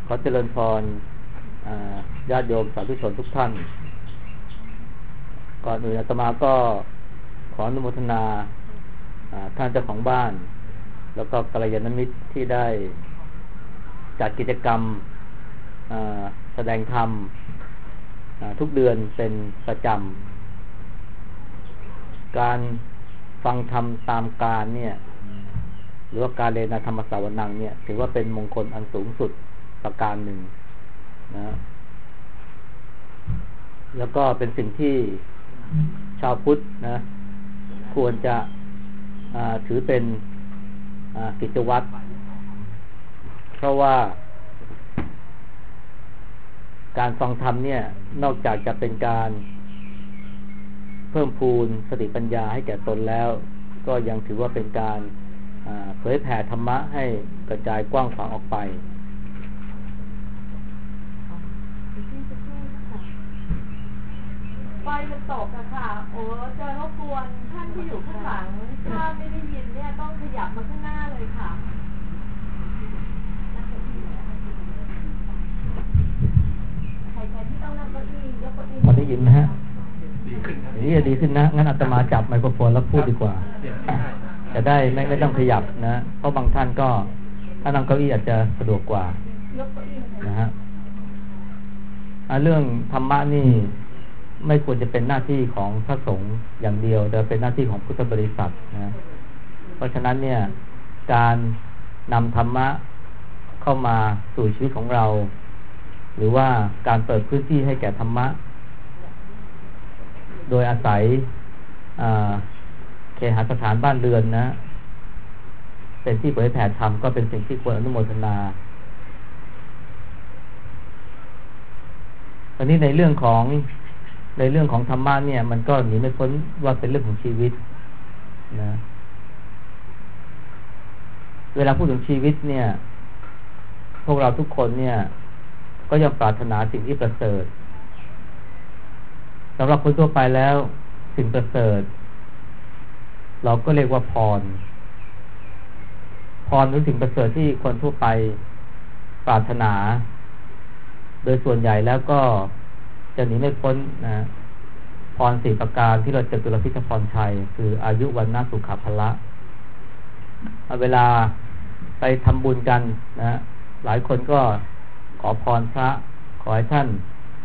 ขอเจริญพรญาติโยมสาธุชนทุกท่านก่อนอื่นอาตมาก็ขออนุโมทนาท่านเจ้าของบ้านแล้วก็กัลยาณมิตรที่ได้จัดกิจกรรมแสดงธรรมทุกเดือนเป็นประจำการฟังธรรมตามกาลเนี่ยหรือว่าการเรียนธรรมสาวนังเนี่ยถือว่าเป็นมงคลอันสูงสุดประการหนึ่งนะแล้วก็เป็นสิ่งที่ชาวพุทธนะควรจะถือเป็นกิจวัตรเพราะว่าการฟังธรรมเนี่ยนอกจากจะเป็นการเพิ่มพูนสติปัญญาให้แก่ตนแล้วก็ยังถือว่าเป็นการเผยแผ่ธรรมะให้กระจายกว้างขวางออกไปไฟมันตกอะค่ะโอ้จะรบกวนท่านที่อยู่ข้างหลังถ้าไม่ได้ยินเนี่ยต้องขยับมาข้างหน้าเลยค่ะใครที่ต้องนั่งเก้าอี้ยกเก้าอี้พอได้ยินนะฮะนี่จะดีขึ้นนะงั้นอาตมาจับไมโครโฟนแล้วพูดดีกว่าจะได้ไม่ต้องขยับนะเพราะบางท่านก็ถ้านั่งเก้าอี้อาจจะสะดวกกว่านะฮะเรื่องธรรมะนี่ไม่ควรจะเป็นหน้าที่ของพระสงฆ์อย่างเดียวแต่เป็นหน้าที่ของพุทธบริษัทนะเพราะฉะนั้นเนี่ยการนำธรรมะเข้ามาสู่ชีวิตของเราหรือว่าการเปิดพื้นที่ให้แก่ธรรมะโดยอาศัยเคหสถานบ้านเรือนนะเป็นที่เผยแผ่ธรรมก็เป็นสิ่งที่ควรอนุโมทนาตอนนี้ในเรื่องของธรรมะเนี่ยมันก็หนีไม่พ้นว่าเป็นเรื่องของชีวิตนะเวลาพูดถึงชีวิตเนี่ยพวกเราทุกคนเนี่ยก็ยังปรารถนาสิ่งที่ประเสริฐสำหรับคนทั่วไปแล้วสิ่งประเสริฐเราก็เรียกว่าพรหรือสิ่งประเสริฐที่คนทั่วไปปรารถนาโดยส่วนใหญ่แล้วก็จะหนีไม่พ้นนะพร4ประการที่เราเจตุรพิธพรชัยคืออายุวันนะสุขภละเวลาไปทำบุญกันนะหลายคนก็ขอพรพระขอให้ท่าน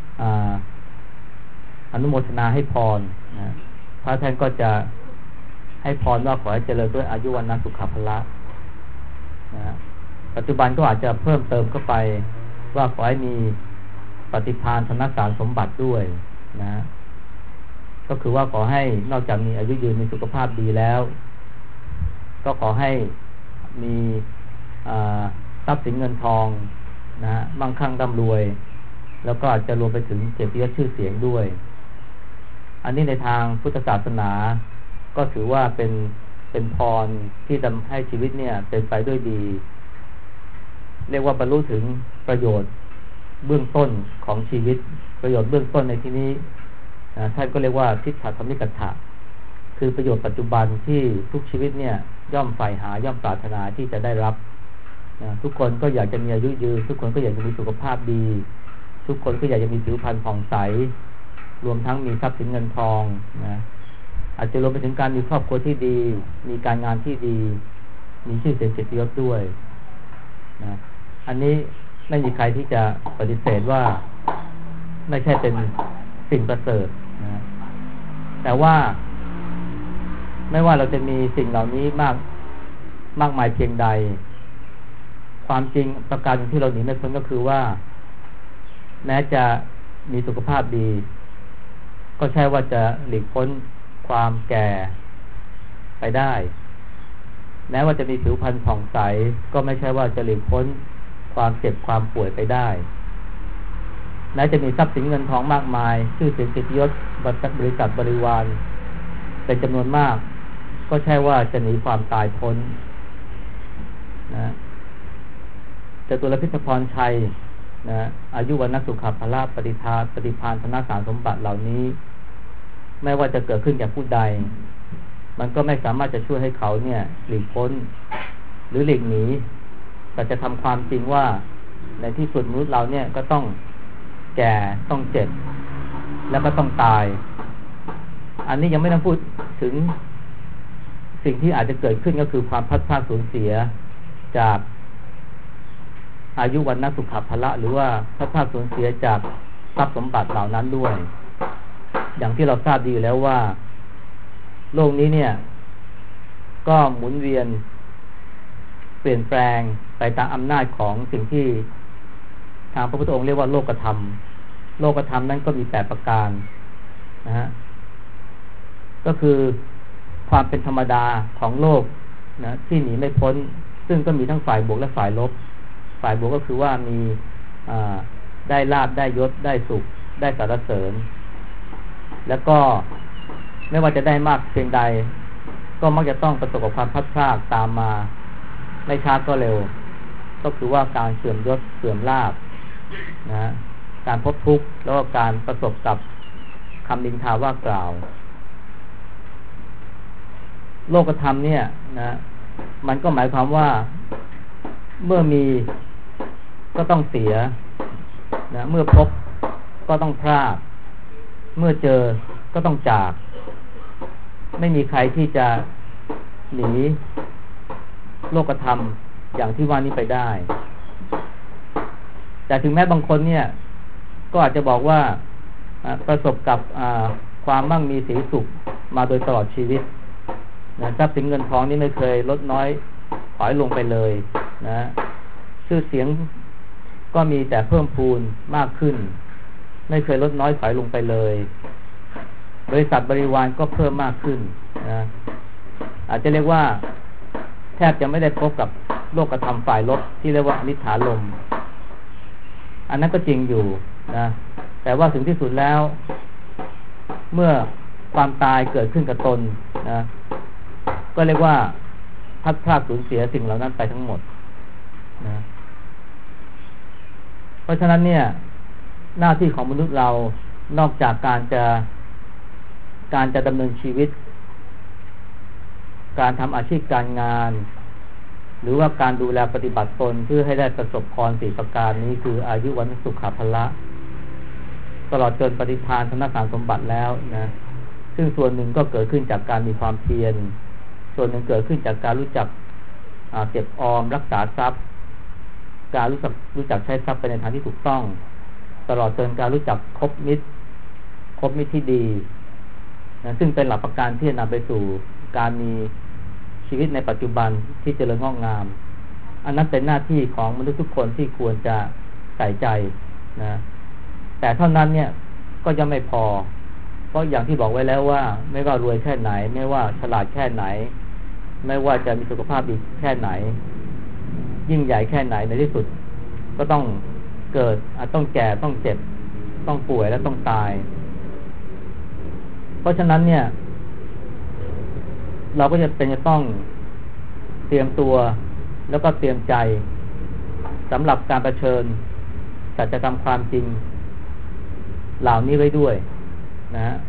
อนุโมทนาให้พรนะพระท่านก็จะให้พรว่าขอให้เจริญด้วยอายุวันนะสุขภละนะปัจจุบันก็อาจจะเพิ่มเติมเข้าไปว่าขอให้มีปฏิภาณธนสารสมบัติด้วยนะก็คือว่าขอให้นอกจากมีอายุยืนมีสุขภาพดีแล้วก็ขอให้มีทรัพย์สินเงินทองนะมั่งคั่งร่ำรวยแล้วก็อาจจะรวมไปถึงเกียรติยศชื่อเสียงด้วยอันนี้ในทางพุทธศาสนาก็ถือว่าเป็นพรที่ทำให้ชีวิตเนี่ยเป็นไปด้วยดีเรียกว่าบรรลุถึงประโยชน์เบื้องต้นของชีวิตประโยชน์เบื้องต้นในที่นี้ท่านก็เรียกว่าทิฏฐธรรมิกัตถะคือประโยชน์ปัจจุบันที่ทุกชีวิตเนี่ยย่อมใฝ่หาย่อมปรารถนาที่จะได้รับทุกคนก็อยากจะมีอายุยืนทุกคนก็อยากจะมีสุขภาพดีทุกคนก็อยากจะมีผิวพรรณผ่องใสรวมทั้งมีทรัพย์สินเงินทองนะอาจจะรวมไปถึงการมีครอบครัวที่ดีมีการงานที่ดีมีชื่อเสียงเกียรติยศด้วยนะอันนี้ไม่มีใครที่จะปฏิเสธว่าไม่ใช่เป็นสิ่งประเสริฐนะแต่ว่าไม่ว่าเราจะมีสิ่งเหล่านี้มากมายเพียงใดความจริงประการที่เราหนีไม่พ้นก็คือว่าแม้จะมีสุขภาพดีก็ใช่ว่าจะหลีกพ้นความแก่ไปได้แม้ว่าจะมีผิวพรรณผ่องใสก็ไม่ใช่ว่าจะหลีกพ้นความเจ็บความป่วยไปได้แม้จะมีทรัพย์สินเงินทองมากมายชื่อเสียงเกียรติยศบริษัทบริวารเป็นจำนวนมากก็ใช่ว่าจะหนีความตายพ้นนะจตุรพิธพรชัยนะอายุวันนะสุขภละปฏิภาณธนสารสมบัติเหล่านี้ไม่ว่าจะเกิดขึ้นแก่ผู้ใดมันก็ไม่สามารถจะช่วยให้เขาเนี่ยหลีกพ้นหรือหลีกหนีแต่จะทำความจริงว่าในที่สุดมนุษย์เราเนี่ยก็ต้องแก่ต้องเจ็บแล้วก็ต้องตายอันนี้ยังไม่ต้องพูดถึงสิ่งที่อาจจะเกิดขึ้นก็คือความพัดพรากสูญเสียจากอายุวันนสุขภละหรือว่าพัดพรากสูญเสียจากทรัพย์สมบัติเหล่านั้นด้วยอย่างที่เราทราบดีอยู่แล้วว่าโลกนี้เนี่ยก็หมุนเวียนเปลี่ยนแปลงไปตามอำนาจของสิ่งที่ทางพระพุทธองค์เรียกว่าโลกธรรมโลกธรรมนั้นก็มี8ประการนะฮะก็คือความเป็นธรรมดาของโลกนะที่หนีไม่พ้นซึ่งก็มีทั้งฝ่ายบวกและฝ่ายลบฝ่ายบวกก็คือว่ามีได้ลาภได้ยศได้สุขได้สรรเสริญแล้วก็ไม่ว่าจะได้มากเพียงใดก็มักจะต้องประสบกับความพัดพรากตามมาไม่ช้าก็เร็วก็คือว่าการเสื่อมยศเสื่อมลาภนะการพบทุกข์แล้วก็การประสบกับคำนินทาว่ากล่าวโลกธรรมเนี่ยนะมันก็หมายความว่าเมื่อมีก็ต้องเสียนะเมื่อพบก็ต้องพลาดเมื่อเจอก็ต้องจากไม่มีใครที่จะหนีโลกธรรมอย่างที่ว่านี้ไปได้แต่ถึงแม้บางคนเนี่ยก็อาจจะบอกว่าประสบกับความมั่งมีสีสุขมาโดยตลอดชีวิตนะทรัพย์สินเงินทองนี่ไม่เคยลดน้อยถอยลงไปเลยนะชื่อเสียงก็มีแต่เพิ่มพูนมากขึ้นไม่เคยลดน้อยถอยลงไปเลยบริษัทบริวารก็เพิ่มมากขึ้นนะอาจจะเรียกว่าแทบจะไม่ได้พบกับโลกธรรมฝ่ายลบที่เรียกว่าอนิจฐาลมอันนั้นก็จริงอยู่นะแต่ว่าถึงที่สุดแล้วเมื่อความตายเกิดขึ้นกับตนนะก็เรียกว่าพัดพรากสูญเสียสิ่งเหล่านั้นไปทั้งหมดนะเพราะฉะนั้นเนี่ยหน้าที่ของมนุษย์เรานอกจากการจะดำเนินชีวิตการทำอาชีพการงานหรือว่าการดูแลปฏิบัติตนเพื่อให้ได้ประสบพร4ประการนี้คืออายุวันสุขภละตลอดจนปฏิภาณธนสารสมบัติแล้วนะซึ่งส่วนหนึ่งก็เกิดขึ้นจากการมีความเพียรส่วนหนึ่งเกิดขึ้นจากการรู้จักเก็บออมรักษาทรัพย์การรู้จักใช้ทรัพย์ไปในทางที่ถูกต้องตลอดจนการรู้จักคบมิตรที่ดีนะซึ่งเป็นหลักประกันที่จะนำไปสู่การมีชีวิตในปัจจุบันที่เจริญงอกงามอันนั้นเป็นหน้าที่ของมนุษย์ทุกคนที่ควรจะใส่ใจนะแต่เท่านั้นเนี่ยก็ยังไม่พอเพราะอย่างที่บอกไว้แล้วว่าไม่ว่ารวยแค่ไหนไม่ว่าฉลาดแค่ไหนไม่ว่าจะมีสุขภาพดีแค่ไหนยิ่งใหญ่แค่ไหนในที่สุดก็ต้องเกิดต้องแก่ต้องเจ็บต้องป่วยและต้องตายเพราะฉะนั้นเนี่ยเราก็จะต้องเตรียมตัวแล้วก็เตรียมใจสำหรับการเผชิญสัจธรรมความจริงเหล่านี้ไว้ด้วยนะฮะ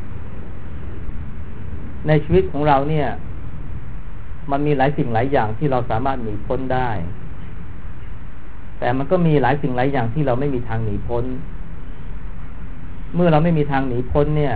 ในชีวิตของเราเนี่ยมันมีหลายสิ่งหลายอย่างที่เราสามารถหนีพ้นได้แต่มันก็มีหลายสิ่งหลายอย่างที่เราไม่มีทางหนีพ้นเมื่อเราไม่มีทางหนีพ้นเนี่ย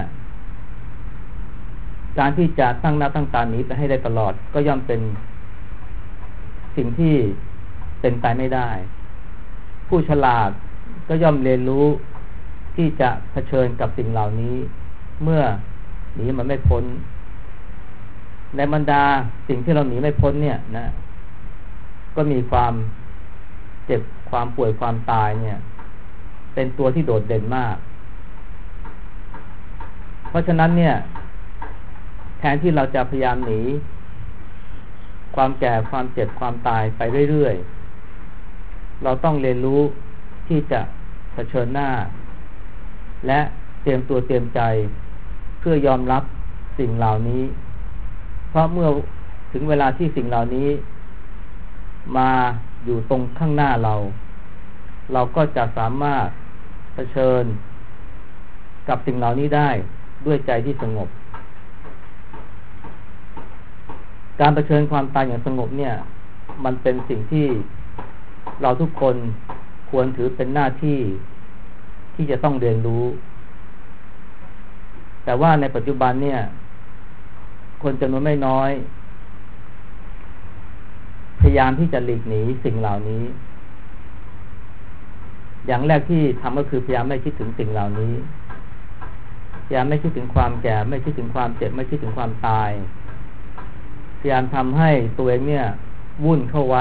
การที่จะตั้งหน้าตั้งตาหนีไปให้ได้ตลอดก็ย่อมเป็นสิ่งที่เป็นไปไม่ได้ผู้ฉลาดก็ย่อมเรียนรู้ที่จะเผชิญกับสิ่งเหล่านี้เมื่อหนีมันไม่พ้นในบรรดาสิ่งที่เราหนีไม่พ้นเนี่ยนะก็มีความเจ็บความป่วยความตายเนี่ยเป็นตัวที่โดดเด่นมากเพราะฉะนั้นเนี่ยแทนที่เราจะพยายามหนีความแก่ความเจ็บความตายไปเรื่อยๆเราต้องเรียนรู้ที่จะเผชิญหน้าและเตรียมตัวเตรียมใจเพื่อยอมรับสิ่งเหล่านี้เพราะเมื่อถึงเวลาที่สิ่งเหล่านี้มาอยู่ตรงข้างหน้าเราก็จะสามารถเผชิญกับสิ่งเหล่านี้ได้ด้วยใจที่สงบการเผชิญความตายอย่างสงบเนี่ยมันเป็นสิ่งที่เราทุกคนคควรถือเป็นหน้าที่ที่จะต้องเรียนรู้แต่ว่าในปัจจุบันเนี่ยคนจำนวนไม่น้อยพยายามที่จะหลีกหนีสิ่งเหล่านี้อย่างแรกที่ทำก็คือพยายามไม่คิดถึงสิ่งเหล่านี้พยายามไม่คิดถึงความแก่ไม่คิดถึงความเจ็บไม่คิดถึงความตายพยายามทำให้ตัวเองเนี่ยวุ่นเข้าไว้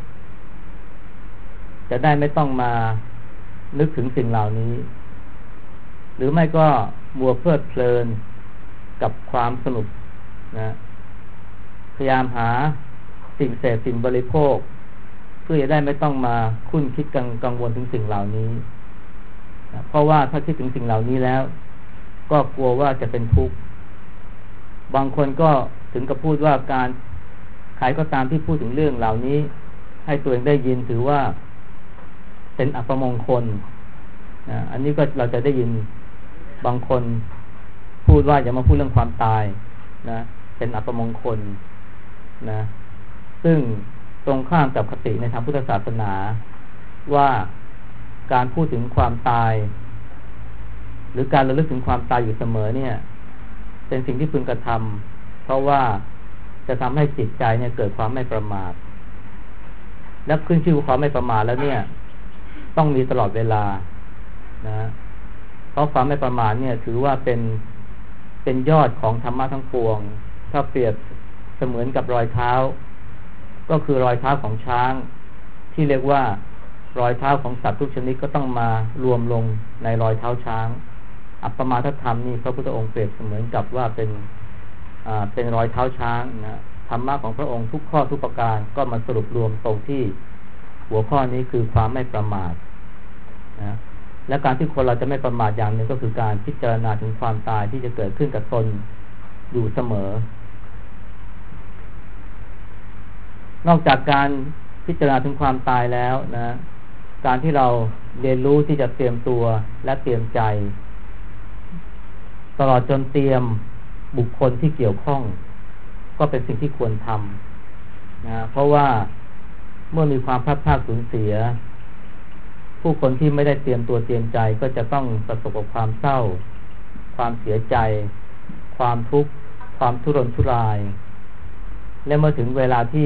จะได้ไม่ต้องมานึกถึงสิ่งเหล่านี้หรือไม่ก็มัวเพลิดเพลินกับความสนุกนะพยายามหาสิ่งเสพสิ่งบริโภคเพื่อจะได้ไม่ต้องมาคุ้นคิดกังวลถึงสิ่งเหล่านี้นะเพราะว่าถ้าคิดถึงสิ่งเหล่านี้แล้วก็กลัวว่าจะเป็นทุกข์บางคนก็ถึงกับพูดว่าการใครก็ตามที่พูดถึงเรื่องเหล่านี้ให้ตัวเองได้ยินถือว่าเป็นอัปมงคลนะอันนี้ก็เราจะได้ยินบางคนพูดว่าอย่ามาพูดเรื่องความตายนะเป็นอัปมงคลนะซึ่งตรงข้ามกับคติในทางพุทธศาสนาว่าการพูดถึงความตายหรือการระลึกถึงความตายอยู่เสมอเนี่ยเป็นสิ่งที่พึงกระทำเพราะว่าจะทำให้จิตใจเนี่ยเกิดความไม่ประมาทและขึ้นชื่อความไม่ประมาทแล้วเนี่ยต้องมีตลอดเวลานะเพราะความไม่ประมาทเนี่ยถือว่าเป็นยอดของธรรมะทั้งปวงถ้าเปรียบเสมือนกับรอยเท้าก็คือรอยเท้าของช้างที่เรียกว่ารอยเท้าของสัตว์ทุกชนิดก็ต้องมารวมลงในรอยเท้าช้างอัปปมาทธรรมนี่พระพุทธองค์เปรียบเสมือนกับว่าเป็นรอยเท้าช้างนะธรรมะของพระองค์ทุกข้อทุกประการก็มาสรุปรวมตรงที่หัวข้อนี้คือความไม่ประมาทนะและการที่คนเราจะไม่ประมาทอย่างหนึ่งก็คือการพิจารณาถึงความตายที่จะเกิดขึ้นกับตนอยู่เสมอนอกจากการพิจารณาถึงความตายแล้วนะการที่เราเรียนรู้ที่จะเตรียมตัวและเตรียมใจตลอดจนเตรียมบุคคลที่เกี่ยวข้องก็เป็นสิ่งที่ควรทำนะเพราะว่าเมื่อมีความพลาดพลาดสูญเสียผู้คนที่ไม่ได้เตรียมตัวเตรียมใจก็จะต้องประสบกับความเศร้าความเสียใจความทุกข์ความทุรนทุรายและเมื่อถึงเวลาที่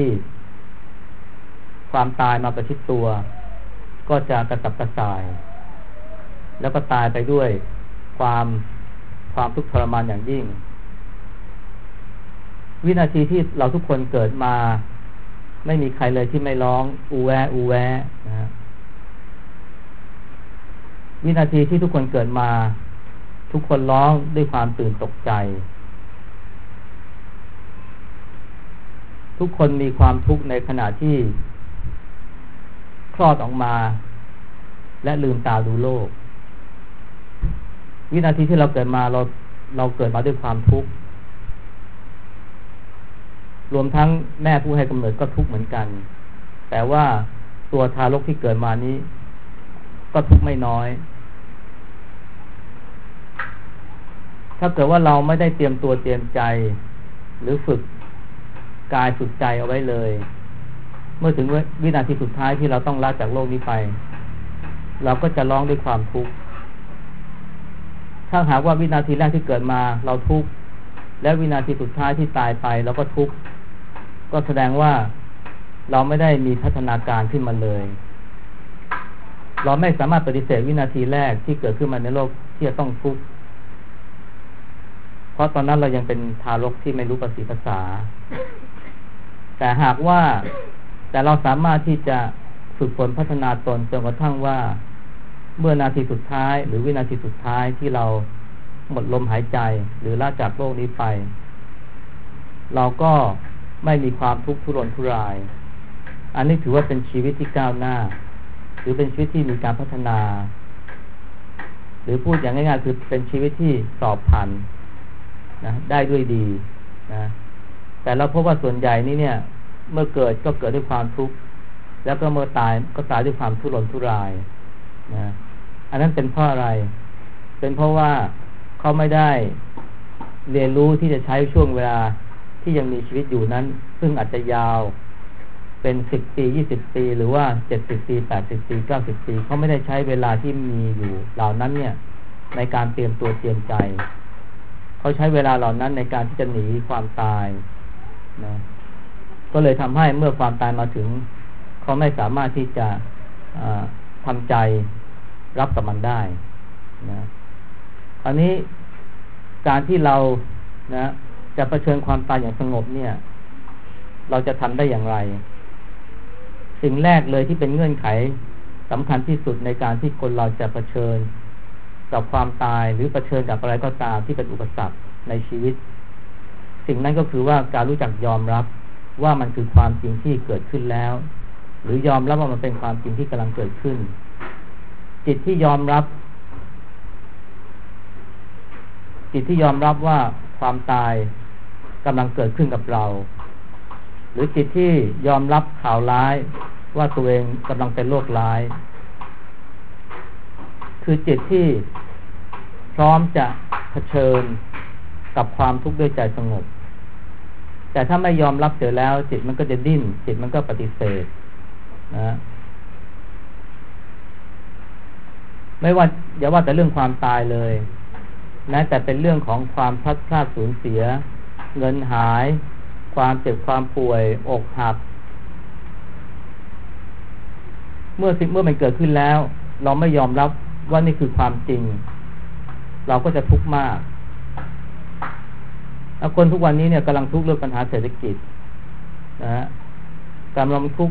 ความตายมาประชิดตัวก็จะกระสับกระส่ายแล้วก็ตายไปด้วยความทุกข์ทรมานอย่างยิ่งวินาทีที่เราทุกคนเกิดมาไม่มีใครเลยที่ไม่ร้องอูแวอูแวนะฮะวินาทีที่ทุกคนเกิดมาทุกคนร้องด้วยความตื่นตกใจทุกคนมีความทุกข์ในขณะที่คลอดออกมาและลืมตาดูโลกวินาทีที่เราเกิดมาเราเกิดมาด้วยความทุกข์รวมทั้งแม่ผู้ให้กำเนิดก็ทุกข์เหมือนกันแต่ว่าตัวทารกที่เกิดมานี้ก็ทุกข์ไม่น้อยถ้าเกิดว่าเราไม่ได้เตรียมตัวเตรียมใจหรือฝึกกายฝึกใจเอาไว้เลยเมื่อถึงวินาทีสุดท้ายที่เราต้องลาจากโลกนี้ไปเราก็จะร้องด้วยความทุกข์ถ้าหากว่าวินาทีแรกที่เกิดมาเราทุกข์และวินาทีสุดท้ายที่ตายไปเราก็ทุกข์ก็แสดงว่าเราไม่ได้มีพัฒนาการขึ้นมาเลยเราไม่สามารถปฏิเสธวินาทีแรกที่เกิดขึ้นมาในโลกที่จะต้องทุกข์เพราะตอนนั้นเรายังเป็นทารกที่ไม่รู้ภาษีภาษาแต่หากว่าแต่เราสามารถที่จะฝึกฝนพัฒนาตนจนกระทั่งว่าเมื่อนาทีสุดท้ายหรือวินาทีสุดท้ายที่เราหมดลมหายใจหรือลาจากโลกนี้ไปเราก็ไม่มีความทุกข์ทุรนทุรายอันนี้ถือว่าเป็นชีวิตที่ก้าวหน้าหรือเป็นชีวิตที่มีการพัฒนาหรือพูดอย่างง่ายๆคือเป็นชีวิตที่สอบผ่านนะได้ด้วยดีนะแต่เราพบว่าส่วนใหญ่นี่เนี่ยเมื่อเกิดก็เกิดด้วยความทุกข์แล้วก็เมื่อตายก็ตายด้วยความทุรนทุรายนะอันนั้นเป็นเพราะอะไรเป็นเพราะว่าเขาไม่ได้เรียนรู้ที่จะใช้ช่วงเวลาที่ยังมีชีวิตอยู่นั้นซึ่งอาจจะยาวเป็น10 ปี20 ปีหรือว่า70 ปี80 ปี90 ปีเขาไม่ได้ใช้เวลาที่มีอยู่เหล่านั้นเนี่ยในการเตรียมตัวเตรียมใจเขาใช้เวลาเหล่านั้นในการที่จะหนีความตายนะก็เลยทำให้เมื่อความตายมาถึงเขาไม่สามารถที่จะทำใจรับกับมันได้นะคราวนี้การที่เรานะจะเผชิญความตายอย่างสงบเนี่ยเราจะทำได้อย่างไรสิ่งแรกเลยที่เป็นเงื่อนไขสำคัญที่สุดในการที่คนเราจะเผชิญกับความตายหรือเผชิญกับอะไรก็ตามที่เป็นอุปสรรคในชีวิตสิ่งนั้นก็คือว่าการรู้จักยอมรับว่ามันคือความจริงที่เกิดขึ้นแล้วหรือยอมรับว่ามันเป็นความจริงที่กำลังเกิดขึ้นจิตที่ยอมรับว่าความตายกำลังเกิดขึ้นกับเราหรือจิตที่ยอมรับข่าวร้ายว่าตัวเองกำลังเป็นโรคร้ายคือจิตที่พร้อมจะเผชิญกับความทุกข์ด้วยใจสงบแต่ถ้าไม่ยอมรับเสียแล้วจิตมันก็จะดิ้นจิตมันก็ปฏิเสธนะไม่ว่าอย่าว่าแต่เรื่องความตายเลยนะแต่เป็นเรื่องของความพลัดพรากสูญเสียเงินหายความเจ็บความป่วยอกหักเมื่อมันเกิดขึ้นแล้วเราไม่ยอมรับว่านี่คือความจริงเราก็จะทุกข์มากแล้วคนทุกวันนี้เนี่ยกำลังทุกข์เรื่องปัญหาเศรษฐกิจนะฮะกำลังทุกข์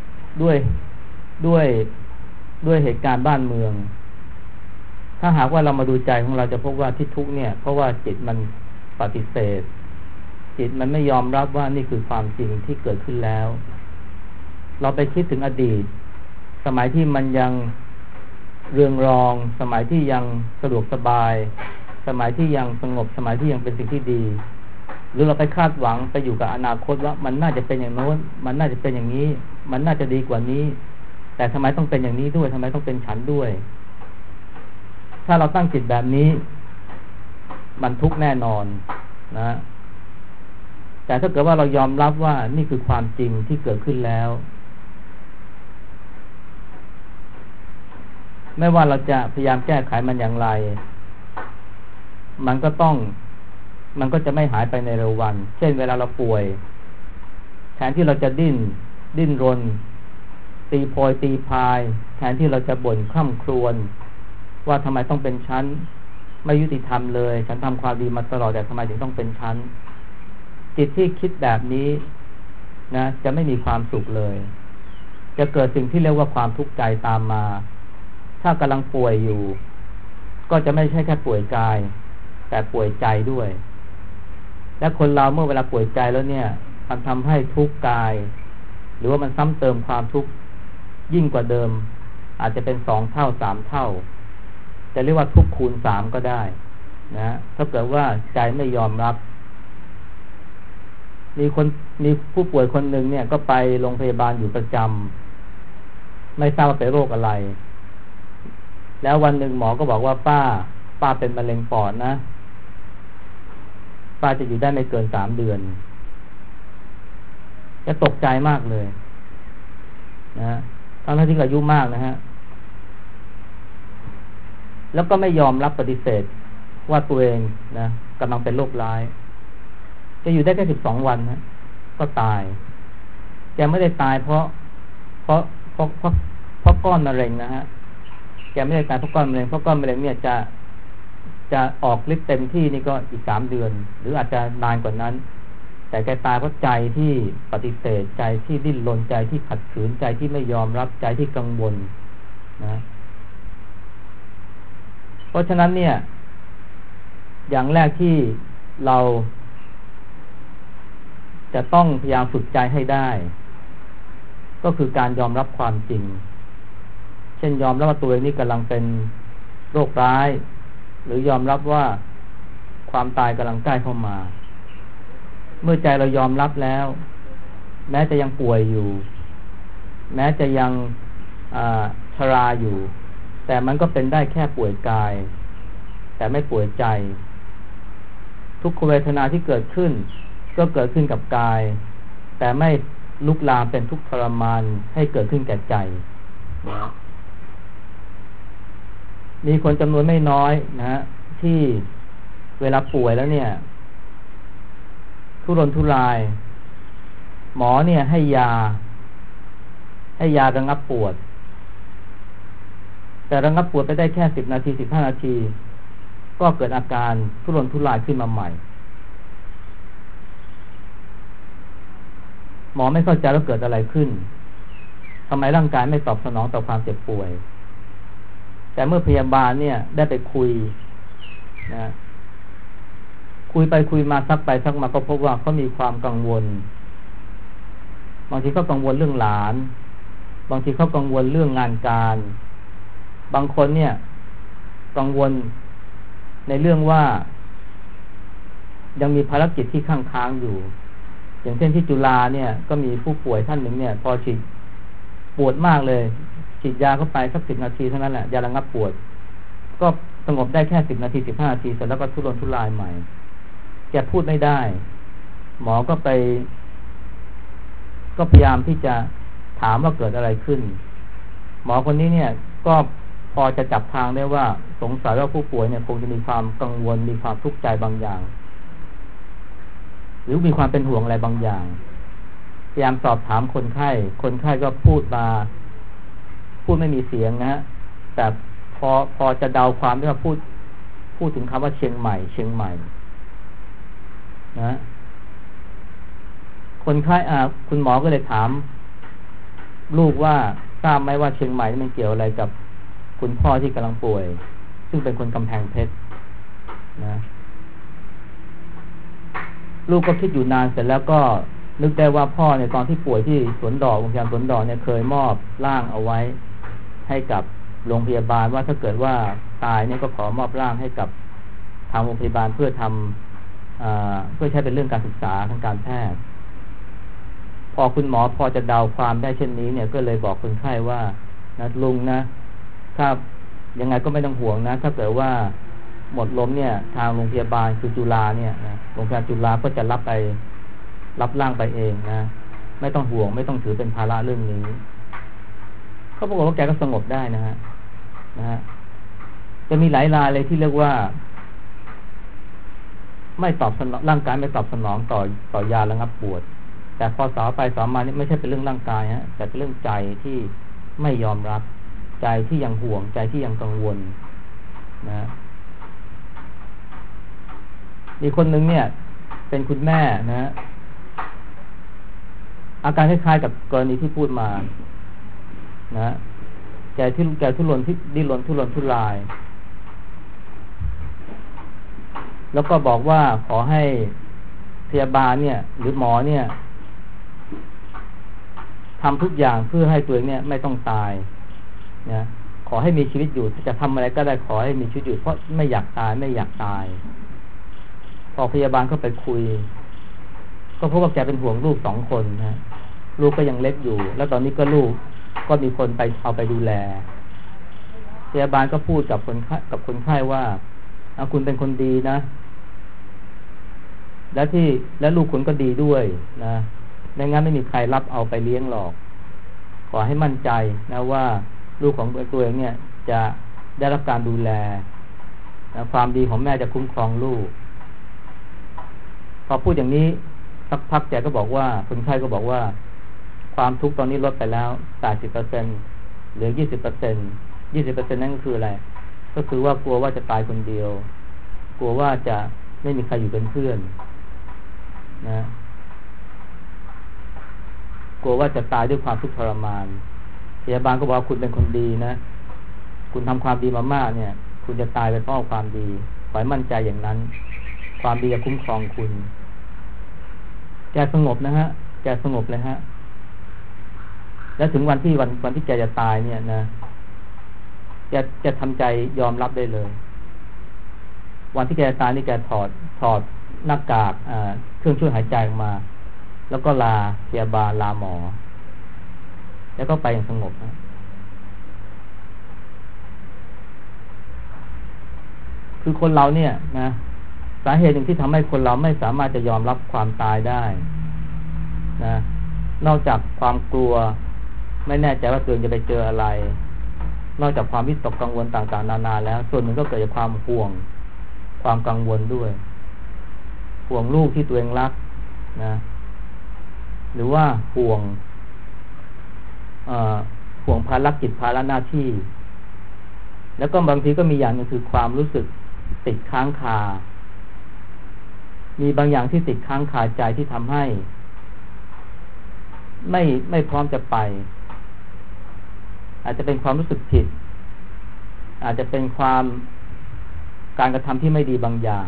ด้วยเหตุการณ์บ้านเมืองถ้าหากว่าเรามาดูใจของเราจะพบว่าที่ทุกข์เนี่ยเพราะว่าจิตมันปฏิเสธจิตมันไม่ยอมรับว่านี่คือความจริงที่เกิดขึ้นแล้วเราไปคิดถึงอดีตสมัยที่มันยังเรืองรองสมัยที่ยังสะดวกสบายสมัยที่ยังสงบสมัยที่ยังเป็นสิ่งที่ดีหรือเราไปคาดหวังไปอยู่กับอนาคตว่ามันน่าจะเป็นอย่างโน้นมันน่าจะเป็นอย่างนี้มันน่าจะดีกว่านี้แต่ทำไมต้องเป็นอย่างนี้ด้วยทำไมต้องเป็นฉันด้วยถ้าเราตั้งจิตแบบนี้มันทุกข์แน่นอนนะแต่ถ้าเกิดว่าเรายอมรับว่านี่คือความจริงที่เกิดขึ้นแล้วไม่ว่าเราจะพยายามแก้ไขมันอย่างไรมันก็จะไม่หายไปในเร็ววันเช่นเวลาเราป่วยแทนที่เราจะดิ้นรนตีโพยตีพายแทนที่เราจะบ่นคร่ำครวญว่าทำไมต้องเป็นฉันไม่ยุติธรรมเลยฉันทำความดีมาตลอดแต่ทำไมถึงต้องเป็นฉันจิตที่คิดแบบนี้นะจะไม่มีความสุขเลยจะเกิดสิ่งที่เรียกว่าความทุกข์ใจตามมาถ้ากำลังป่วยอยู่ก็จะไม่ใช่แค่ป่วยกายแต่ป่วยใจด้วยและคนเราเมื่อเวลาป่วยใจแล้วเนี่ยมันทำให้ทุกข์กายหรือว่ามันซ้ำเติมความทุกข์ยิ่งกว่าเดิมอาจจะเป็น2 เท่า3 เท่าจะเรียกว่าทุกข์คูณ3ก็ได้นะถ้าเกิดว่าใจไม่ยอมรับมีผู้ป่วยคนหนึ่งเนี่ยก็ไปโรงพยาบาลอยู่ประจำไม่ทราบว่าเป็นโรคอะไรแล้ววันหนึ่งหมอก็บอกว่าป้าเป็นมะเร็งปอดนะป้าจะอยู่ได้ไม่เกิน3 เดือนจะตกใจมากเลยนะทั้งที่อายุมากนะฮะแล้วก็ไม่ยอมรับปฏิเสธว่าตัวเองนะกำลังเป็นโรคร้ายจะอยู่ได้แค่12 วันนะก็ตายแกไม่ได้ตายเพราะก้อนมะเร็งนะฮะแกไม่ได้ตายเพราะก้อนมะเร็งเพราะก้อนมะเร็งเนี่ยจะออกฤทธิ์เต็มที่นี่ก็อีก3 เดือนหรืออาจจะนานกว่านั้นแต่แกตายเพราะใจที่ปฏิเสธใจที่ดิ้นรนใจที่ขัดขืนใจที่ไม่ยอมรับใจที่กังวลนะเพราะฉะนั้นเนี่ยอย่างแรกที่เราจะต้องพยายามฝึกใจให้ได้ก็คือการยอมรับความจริงเช่นยอมรับว่าตัวเองนี่กำลังเป็นโรคร้ายหรือยอมรับว่าความตายกำลังใกล้เข้ามาเมื่อใจเรายอมรับแล้วแม้จะยังป่วยอยู่แม้จะยังชราอยู่แต่มันก็เป็นได้แค่ป่วยกายแต่ไม่ป่วยใจทุกขเวทนาที่เกิดขึ้นก็เกิดขึ้นกับกายแต่ไม่ลุกลามเป็นทุกข์ทรมานให้เกิดขึ้นแก่ใจนะมีคนจำนวนไม่น้อยนะที่เวลาป่วยแล้วเนี่ยทุรนทุรายหมอเนี่ยให้ยาระงับปวดแต่ระงับปวดไปได้แค่10 นาที15 นาทีก็เกิดอาการทุรนทุรายขึ้นมาใหม่หมอไม่เข้าใจว่าเกิดอะไรขึ้นทำไมร่างกายไม่ตอบสนองต่อความเจ็บป่วยแต่เมื่อพยาบาลเนี่ยได้ไปคุยนะคุยไปคุยมาซักไปซักมาก็พบว่าเขามีความกังวลบางทีเขากังวลเรื่องหลานบางทีเขากังวลเรื่องงานการบางคนเนี่ยกังวลในเรื่องว่ายังมีภารกิจที่ค้างอยู่อย่างเช่นที่จุฬาเนี่ยก็มีผู้ป่วยท่านหนึ่งเนี่ยพอฉีดปวดมากเลยฉีดยาเข้าไปสัก10 นาทีเท่านั้นแหละยาระงับปวดก็สงบได้แค่10 นาที15 นาทีเสร็จแล้วก็ทุรนทุรายใหม่แกพูดไม่ได้หมอก็พยายามที่จะถามว่าเกิดอะไรขึ้นหมอคนนี้เนี่ยก็พอจะจับทางได้ว่าสงสัยว่าผู้ป่วยเนี่ยคงจะมีความกังวลมีความทุกข์ใจบางอย่างหรือมีความเป็นห่วงอะไรบางอย่างพยายามสอบถามคนไข้ก็พูดไม่มีเสียงนะฮะแต่พอจะเดาความได้ว่าพูดถึงคำว่าเชียงใหม่นะคนไข้คุณหมอก็เลยถามลูกว่าทราบไหมว่าเชียงใหม่นี่มันเกี่ยวอะไรกับคุณพ่อที่กำลังป่วยซึ่งเป็นคนกำแพงเพชรนะลูกก็คิดอยู่นานเสร็จแล้วก็นึกได้ว่าพ่อเนี่ยตอนที่ป่วยที่สวนดอกโรงพยาบาลสวนดอกเนี่ยเคยมอบร่างเอาไว้ให้กับโรงพยาบาลว่าถ้าเกิดว่าตายเนี่ยก็ขอมอบร่างให้กับทางโรงพยาบาลเพื่อใช้เป็นเรื่องการศึกษาทางการแพทย์พอคุณหมอพอจะเดาความได้เช่นนี้เนี่ยก็เลยบอกคนไข้ว่านะลุงนะถ้ายังไงก็ไม่ต้องห่วงนะถ้าเกิดว่าหมดลมเนี่ยทางโรงพยาบาลคือจุฬาเนี่ยนะโรงพยาบาลจุฬาก็จะรับร่างไปเองนะไม่ต้องห่วงไม่ต้องถือเป็นภาระเรื่องนี้เขาบอกว่าแกก็สงบได้นะฮะจะมีหลายรายเลยที่เรียกว่าไม่ตอบสนองร่างกายไม่ตอบสนองต่อยาระงับปวดแต่พอสาวไปสาวมานี่ไม่ใช่เป็นเรื่องร่างกายฮะแต่เป็นเรื่องใจที่ไม่ยอมรับใจที่ยังห่วงใจที่ยังกังวลนะมีคนหนึ่งเนี่ยเป็นคุณแม่นะอาการคล้ายๆกับกรณีที่พูดมานะแกทุรนที่ดิ้นรนทุรนทุรายแล้วก็บอกว่าขอให้พยาบาลเนี่ยหรือหมอเนี่ยทำทุกอย่างเพื่อให้ตัวเองเนี่ยไม่ต้องตายนะขอให้มีชีวิตอยู่จะทำอะไรก็ได้ขอให้มีชีวิตอยู่เพราะไม่อยากตายพอพยาบาลเข้าไปคุยก็พบว่าแกเป็นห่วงลูก2 คนนะลูกก็ยังเล็กอยู่แล้วตอนนี้ก็ลูกก็มีคนไปเอาไปดูแลพยาบาลก็พูดกับคนไข้ว่าคุณเป็นคนดีนะและลูกคุณก็ดีด้วยนะไม่งั้นไม่มีใครรับเอาไปเลี้ยงหรอกขอให้มั่นใจนะว่าลูกของตัวเองเนี่ยจะได้รับการดูแลนะความดีของแม่จะคุ้มครองลูกพอพูดอย่างนี้สักพักแกก็บอกว่าคนไข้ก็บอกว่าความทุกข์ตอนนี้ลดไปแล้ว 80% เหลือ 20% นั่นก็คืออะไรก็คือว่ากลัวว่าจะตายคนเดียวกลัวว่าจะไม่มีใครอยู่เป็นเพื่อนนะกลัวว่าจะตายด้วยความทุกข์ทรมานพยาบาลก็บอกว่าคุณเป็นคนดีนะคุณทำความดีมามากเนี่ยคุณจะตายไปเพราะความดีขอให้มั่นใจอย่างนั้นความดีจะคุ้มครองคุณแกสงบนะฮะแกสงบเลยฮะแล้วถึงวันที่แกจะตายเนี่ยนะแกทำใจยอมรับได้เลยวันที่แกตายนี่แกถอดหน้ากากเครื่องช่วยหายใจออกมาแล้วก็ลาพยาบาลลาหมอแล้วก็ไปอย่างสงบนะคือคนเราเนี่ยนะสาเหตุหนึ่งที่ทำให้คนเราไม่สามารถจะยอมรับความตายได้นะนอกจากความกลัวไม่แน่ใจว่าตัวเองจะไปเจออะไรนอกจากความวิตกกังวลต่างๆนานาแล้วส่วนหนึ่งก็เกิดจากความห่วงความกังวลด้วยห่วงลูกที่ตัวเองรักนะหรือว่าห่วงภารกิจภาระหน้าที่แล้วก็บางทีก็มีอย่างนึงคือความรู้สึกติดค้างคามีบางอย่างที่ติดค้างคาใจที่ทำให้ไม่พร้อมจะไปอาจจะเป็นความรู้สึกผิดอาจจะเป็นการกระทำที่ไม่ดีบางอย่าง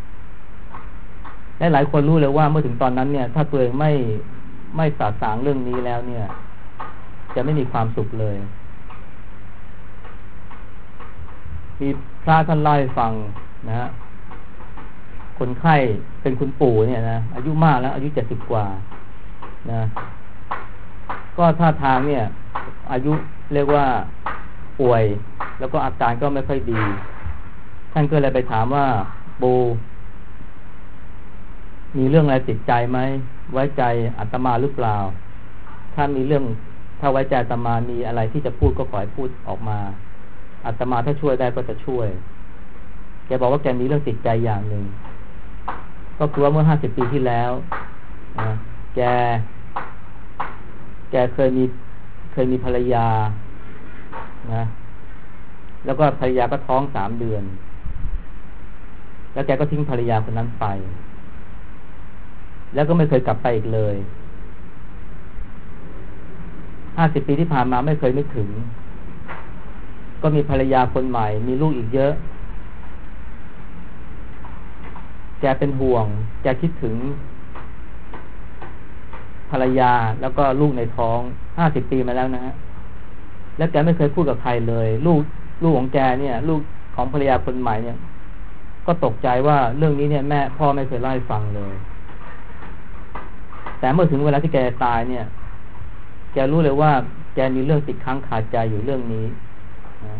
และหลายคนรู้เลยว่าเมื่อถึงตอนนั้นเนี่ยถ้าตัวเองไม่สาสางเรื่องนี้แล้วเนี่ยจะไม่มีความสุขเลยมีพระท่านเล่าให้ฟังนะฮะคนไข้เป็นคุณปู่เนี่ยนะอายุมากแล้วอายุ70กว่านะก็ท่าทางเนี่ยอายุเรียกว่าป่วยแล้วก็อาการก็ไม่ค่อยดีท่านก็เลยไปถามว่าปู่มีเรื่องอะไรติดใจไหมไว้ใจอาตมาหรือเปล่าถ้าไว้ใจอาตมามีอะไรที่จะพูดก็ขอให้พูดออกมาอาตมาถ้าช่วยได้ก็จะช่วยแกบอกว่าแกมีเรื่องติดใจอย่างหนึ่งก็คือว่าเมื่อ50 ปีที่แล้วแกเคยมีภรรยานะแล้วก็ภรรยาก็ท้อง3 เดือนแล้วแกก็ทิ้งภรรยาคนนั้นไปแล้วก็ไม่เคยกลับไปอีกเลย50 ปีที่ผ่านมาไม่เคยนึกถึงก็มีภรรยาคนใหม่มีลูกอีกเยอะแกเป็นห่วงแกคิดถึงภรรยาแล้วก็ลูกในท้อง50 ปีมาแล้วนะฮะแล้วแกไม่เคยพูดกับใครเลยลูกของแกเนี่ยลูกของภรรยาคนใหม่เนี่ยก็ตกใจว่าเรื่องนี้เนี่ยพ่อไม่เคยเล่าให้ฟังเลยแต่เมื่อถึงเวลาที่แกตายเนี่ยแกรู้เลยว่าแกมีเรื่องติดค้างคาใจอยู่เรื่องนี้นะ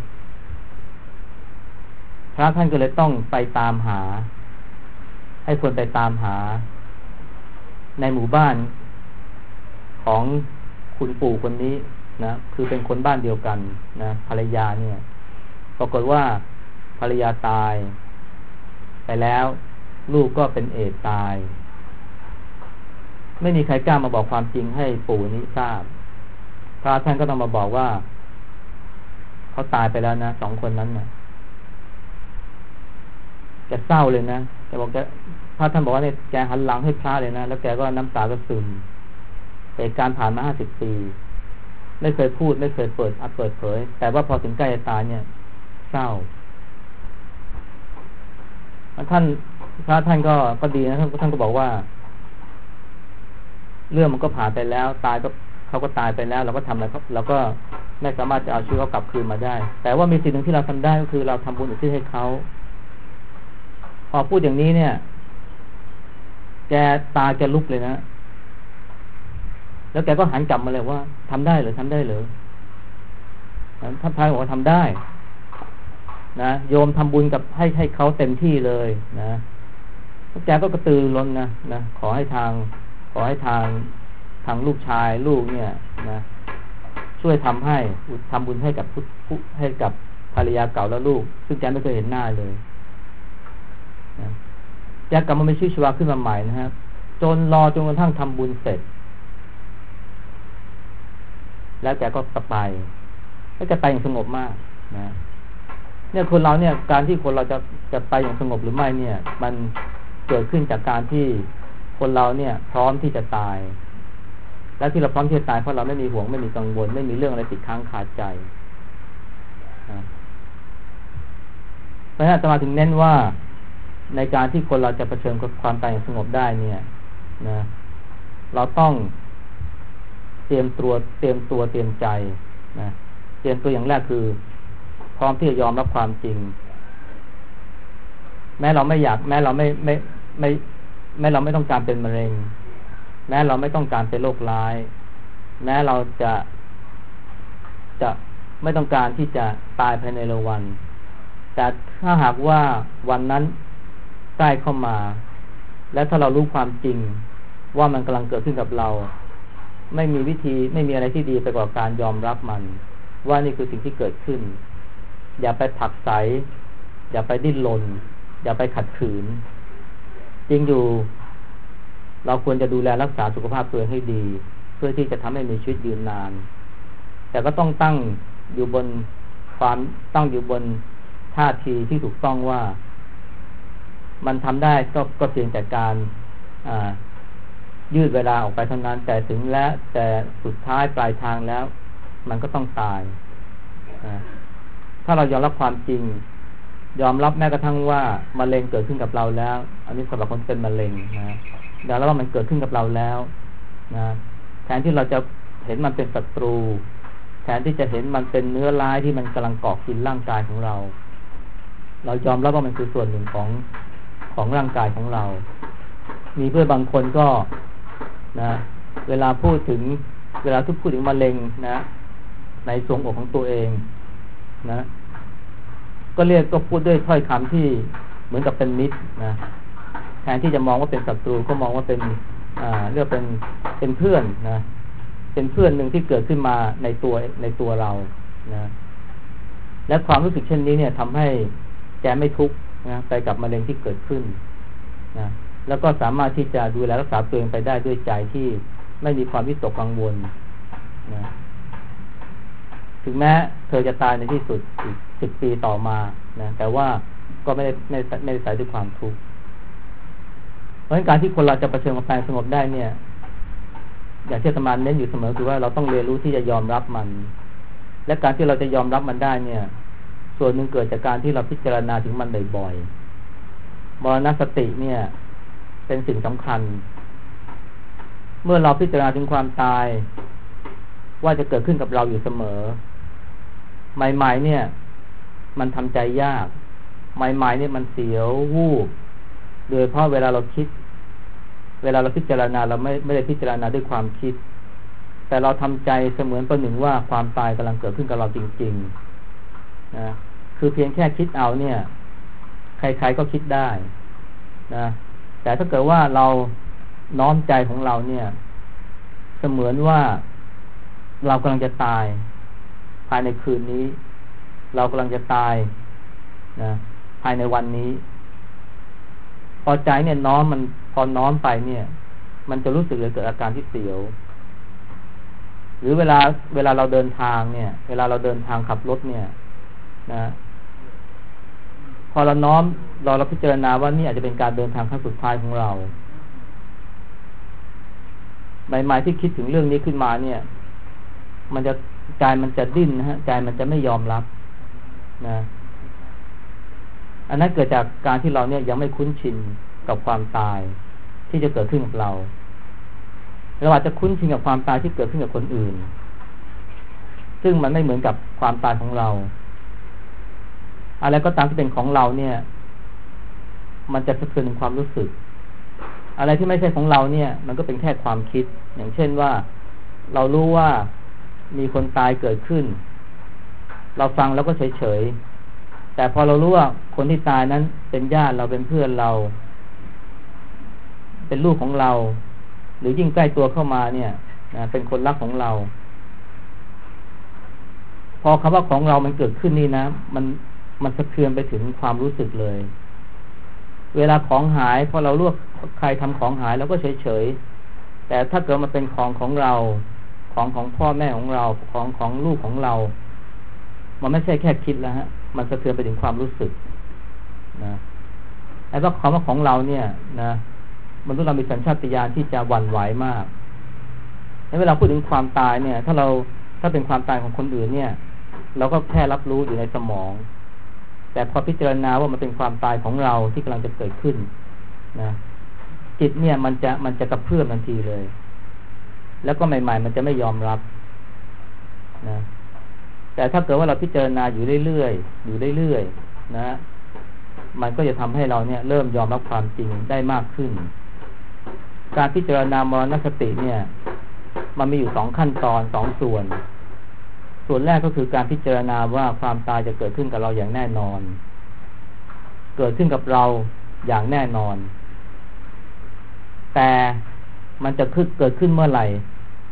พระท่านก็เลยต้องไปตามหาให้คนไปตามหาในหมู่บ้านของคุณปู่คนนี้นะคือเป็นคนบ้านเดียวกันนะภรรยาเนี่ยปรากฏว่าภรรยาตายไปแล้วลูกก็เป็นเอดส์ตายไม่มีใครกล้ามาบอกความจริงให้ปู่นี้ทราบพระท่านก็ต้องมาบอกว่าเขาตายไปแล้วนะ2 คนนั้นนะแกเศร้าเลยนะแกบอกพระท่านบอกว่าเนี่ยแกหันหลังให้พระเลยนะแล้วแกก็น้ำตาก็ซึมเหตุการณ์ผ่านมา50 ปีไม่เคยพูดไม่เคยเปิดเผยแต่ว่าพอถึงใกล้จะตายเนี่ยเศร้าพระท่านก็ดีนะท่านก็บอกว่าเรื่องมันก็ผ่านไปแล้วตายก็เขาก็ตายไปแล้วเราก็ทำอะไรเราก็ไม่สามารถจะเอาชีวิตเขากลับคืนมาได้แต่ว่ามีสิ่งหนึ่งที่เราทำได้ก็คือเราทำบุญอุทิศให้เขาพอพูดอย่างนี้เนี่ยแกตาแกลุกเลยนะแล้วแกก็หันกลับมาเลยว่าทำได้หรือท่านพายบอกว่าทำได้นะโยมทำบุญกับให้เขาเต็มที่เลยนะแกก็กระตือร้นนะขอให้ทางลูกชายลูกเนี่ยนะช่วยทำบุญให้กับภรรยาเก่าแล้วลูกซึ่งแกไม่เคยเห็นหน้าเลยนะแกกลับมาเป็นชีวาขึ้นมาใหม่นะครับจนกระทั่งทำบุญเสร็จแล้วแกก็กลับไปแล้วแกไปอย่างสงบมากนะเนี่ยคนเราเนี่ยการที่คนเราจะไปอย่างสงบหรือไม่เนี่ยมันเกิดขึ้นจากการที่คนเราเนี่ยพร้อมที่จะตายและที่เราพร้อมที่จะตายเพราะเราไม่มีห่วงไม่มีกังวลไม่มีเรื่องอะไรติดค้างคาใจเพราะฉะนั้นอาตมาถึงเน้นว่าในการที่คนเราจะเผชิญกับความตายอย่างสงบได้เนี่ยนะเราต้องเตรียมใจนะเตรียมตัวอย่างแรกคือพร้อมที่จะยอมรับความจริงแม้เราไม่ต้องการเป็นมะเร็งแม้เราไม่ต้องการเป็นโรคร้ายแม้เราจะไม่ต้องการที่จะตายภายในเร็ววันแต่ถ้าหากว่าวันนั้นใกล้เข้ามาและถ้าเรารู้ความจริงว่ามันกำลังเกิดขึ้นกับเราไม่มีวิธีไม่มีอะไรที่ดีไปกว่าการยอมรับมันว่านี่คือสิ่งที่เกิดขึ้นอย่าไปผลักไสอย่าไปดิ้นรนอย่าไปขัดขืนจริงอยู่เราควรจะดูแลรักษาสุขภาพตัวเองให้ดีเพื่อที่จะทำให้มีชีวิตยืนนานแต่ก็ต้องตั้งอยู่บนท่าทีที่ถูกต้องว่ามันทำได้ก็เพียงแต่การยืดเวลาออกไปเท่านั้นแต่สุดท้ายปลายทางแล้วมันก็ต้องตายถ้าเรายอมรับความจริงยอมรับแม้กระทั่งว่ามะเร็งเกิดขึ้นกับเราแล้วอันนี้สำหรับคนที่เป็นมะเร็งนะยอมรับว่ามันเกิดขึ้นกับเราแล้วนะแทนที่เราจะเห็นมันเป็นศัตรูแทนที่จะเห็นมันเป็นเนื้อร้ายที่มันกำลังเกาะกินร่างกายของเรายอมรับว่ามันคือส่วนหนึ่งของร่างกายของเรามีเพื่อนบางคนก็นะเวลาพูดถึงมะเร็งนะในทรวงอกของตัวเองนะก็พูดด้วยถ้อยคำที่เหมือนกับเป็นมิตรนะแทนที่จะมองว่าเป็นศัตรูก็มองว่าเป็นเรียกเป็นเพื่อนนะเป็นเพื่อนหนึ่งที่เกิดขึ้นมาในตัวเรานะและความรู้สึกเช่นนี้เนี่ยทำให้แกไม่ทุกข์นะไปกับมะเร็งที่เกิดขึ้นนะแล้วก็สามารถที่จะดูแลรักษาตัวเองไปได้ด้วยใจที่ไม่มีความวิตกกังวลนะถึงแม้เธอจะตายในที่สุดอีก10 ปีต่อมานะแต่ว่าก็ไม่ได้ใส่ด้วยความทุกข์เพราะฉะนั้นการที่คนเราจะเผชิญกับความสงบได้เนี่ยอย่างที่อาตมาเน้นอยู่เสมอคือว่าเราต้องเรียนรู้ที่จะยอมรับมันและการที่เราจะยอมรับมันได้เนี่ยส่วนหนึ่งเกิดจากการที่เราพิจารณาถึงมันบ่อยๆมรณสติเนี่ยเป็นสิ่งสำคัญเมื่อเราพิจารณาถึงความตายว่าจะเกิดขึ้นกับเราอยู่เสมอใหม่ๆเนี่ยมันทำใจยากใหม่ๆเนี่ยมันเสียววูบโดยเพราะเวลาเราพิจารณาเราไม่ได้พิจารณาด้วยความคิดแต่เราทำใจเสมือนประหนึ่งว่าความตายกำลังเกิดขึ้นกับเราจริงๆนะคือเพียงแค่คิดเอาเนี่ยใครๆก็คิดได้นะแต่ถ้าเกิดว่าเราน้อมใจของเราเนี่ยเสมือนว่าเรากำลังจะตายภายในคืนนี้เรากำลังจะตายนะภายในวันนี้พอใจเนี่ยพอน้อมไปเนี่ยมันจะรู้สึกเลยเกิดอาการที่เสียวหรือเวลาเราเดินทางเนี่ยเวลาเราเดินทางขับรถเนี่ยนะพอเราน้อมเราพิจารณาว่านี่อาจจะเป็นการเดินทางครั้งสุดท้ายของเราใหม่ๆที่คิดถึงเรื่องนี้ขึ้นมาเนี่ยใจมันจะดิ้นนะฮะใจมันจะไม่ยอมรับนะอันนั้นเกิดจากการที่เราเนี่ยยังไม่คุ้นชินกับความตายที่จะเกิดขึ้นกับเราอาจจะคุ้นชินกับความตายที่เกิดขึ้นกับคนอื่นซึ่งมันไม่เหมือนกับความตายของเราอะไรก็ตามที่เป็นของเราเนี่ยมันจะสะเทือนถึงความรู้สึกอะไรที่ไม่ใช่ของเราเนี่ยมันก็เป็นแค่ความคิดอย่างเช่นว่าเรารู้ว่ามีคนตายเกิดขึ้นเราฟังแล้วก็เฉยๆแต่พอเรารู้ว่าคนที่ตายนั้นเป็นญาติเราเป็นเพื่อนเราเป็นลูกของเราหรือยิ่งใกล้ตัวเข้ามาเนี่ยนะเป็นคนรักของเราพอคำว่าของเรามันเกิดขึ้นนี่นะมันสะเทือนไปถึงความรู้สึกเลยเวลาของหายพอเรารู้ว่าใครทำของหายเราก็เฉยๆแต่ถ้าเกิดมันเป็นของเราของพ่อแม่ของเราของลูกของเรามันไม่ใช่แค่คิดแล้วฮะมันสะเทือนไปถึงความรู้สึกนะไอ้ว่าคำว่าของเราเนี่ยนะมันต้องเรามีสัญชาตญาณที่จะหวั่นไหวมากในเวลาพูดถึงความตายเนี่ยถ้าเป็นความตายของคนอื่นเนี่ยเราก็แค่รับรู้อยู่ในสมองแต่พอพิจารณาว่ามันเป็นความตายของเราที่กำลังจะเกิดขึ้นนะจิตเนี่ยมันจะกระเพื่อมทันทีเลยแล้วก็ใหม่ๆมันจะไม่ยอมรับนะแต่ถ้าเกิดว่าเราพิจารณาอยู่เรื่อยๆนะมันก็จะทำให้เราเนี่ยเริ่มยอมรับความจริงได้มากขึ้นการพิจารณามรณสติเนี่ยมันมีอยู่2ขั้นตอน2ส่วนแรกก็คือการพิจารณาว่าความตายจะเกิดขึ้นกับเราอย่างแน่นอนเกิดขึ้นกับเราอย่างแน่นอนแต่มันจะเกิดขึ้นเมื่อไหร่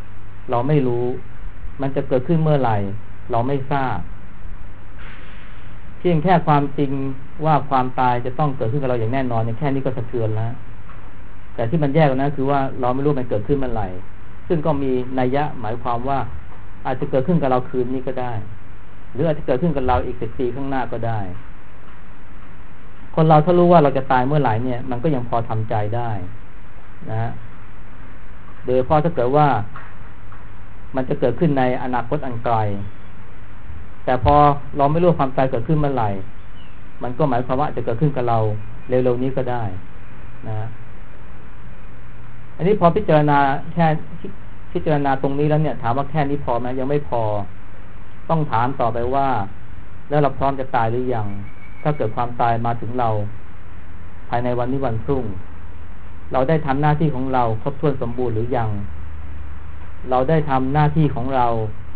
เราไม่รู้มันจะเกิดขึ้นเมื่อไหร่เราไม่ทราบเพียงแค่ความจริงว่าความตายจะต้องเกิดขึ้นกับเราอย่างแน่นอนอย่างแค่นี้ก็สะเทือนแล้วแต่ที่มันแย่กว่านั้นคือว่าเราไม่รู้มันเกิดขึ้นเมื่อไหร่ซึ่งก็มีนัยยะหมายความว่าอาจจะเกิดขึ้นกับเราคืนนี้ก็ได้หรืออาจจะเกิดขึ้นกับเราอีก10 ปีข้างหน้าก็ได้คนเราถ้ารู้ว่าเราจะตายเมื่อไหร่เนี่ยมันก็ยังพอทำใจได้นะฮะโดยเฉพาะถ้าเกิดว่ามันจะเกิดขึ้นในอนาคตอันไกลแต่พอเราไม่รู้ความตายเกิดขึ้นเมื่อไหร่มันก็หมายความว่าจะเกิดขึ้นกับเราเร็วๆนี้ก็ได้นะอันนี้พอพิจารณาแค่พิจารณาตรงนี้แล้วเนี่ยถามว่าแค่นี้พอไหมยังไม่พอต้องถามต่อไปว่าแล้วเราพร้อมจะตายหรือยังถ้าเกิดความตายมาถึงเราภายในวันนี้วันพรุ่งเราได้ทำหน้าที่ของเราครบถ้วนสมบูรณ์หรือยังเราได้ทำหน้าที่ของเรา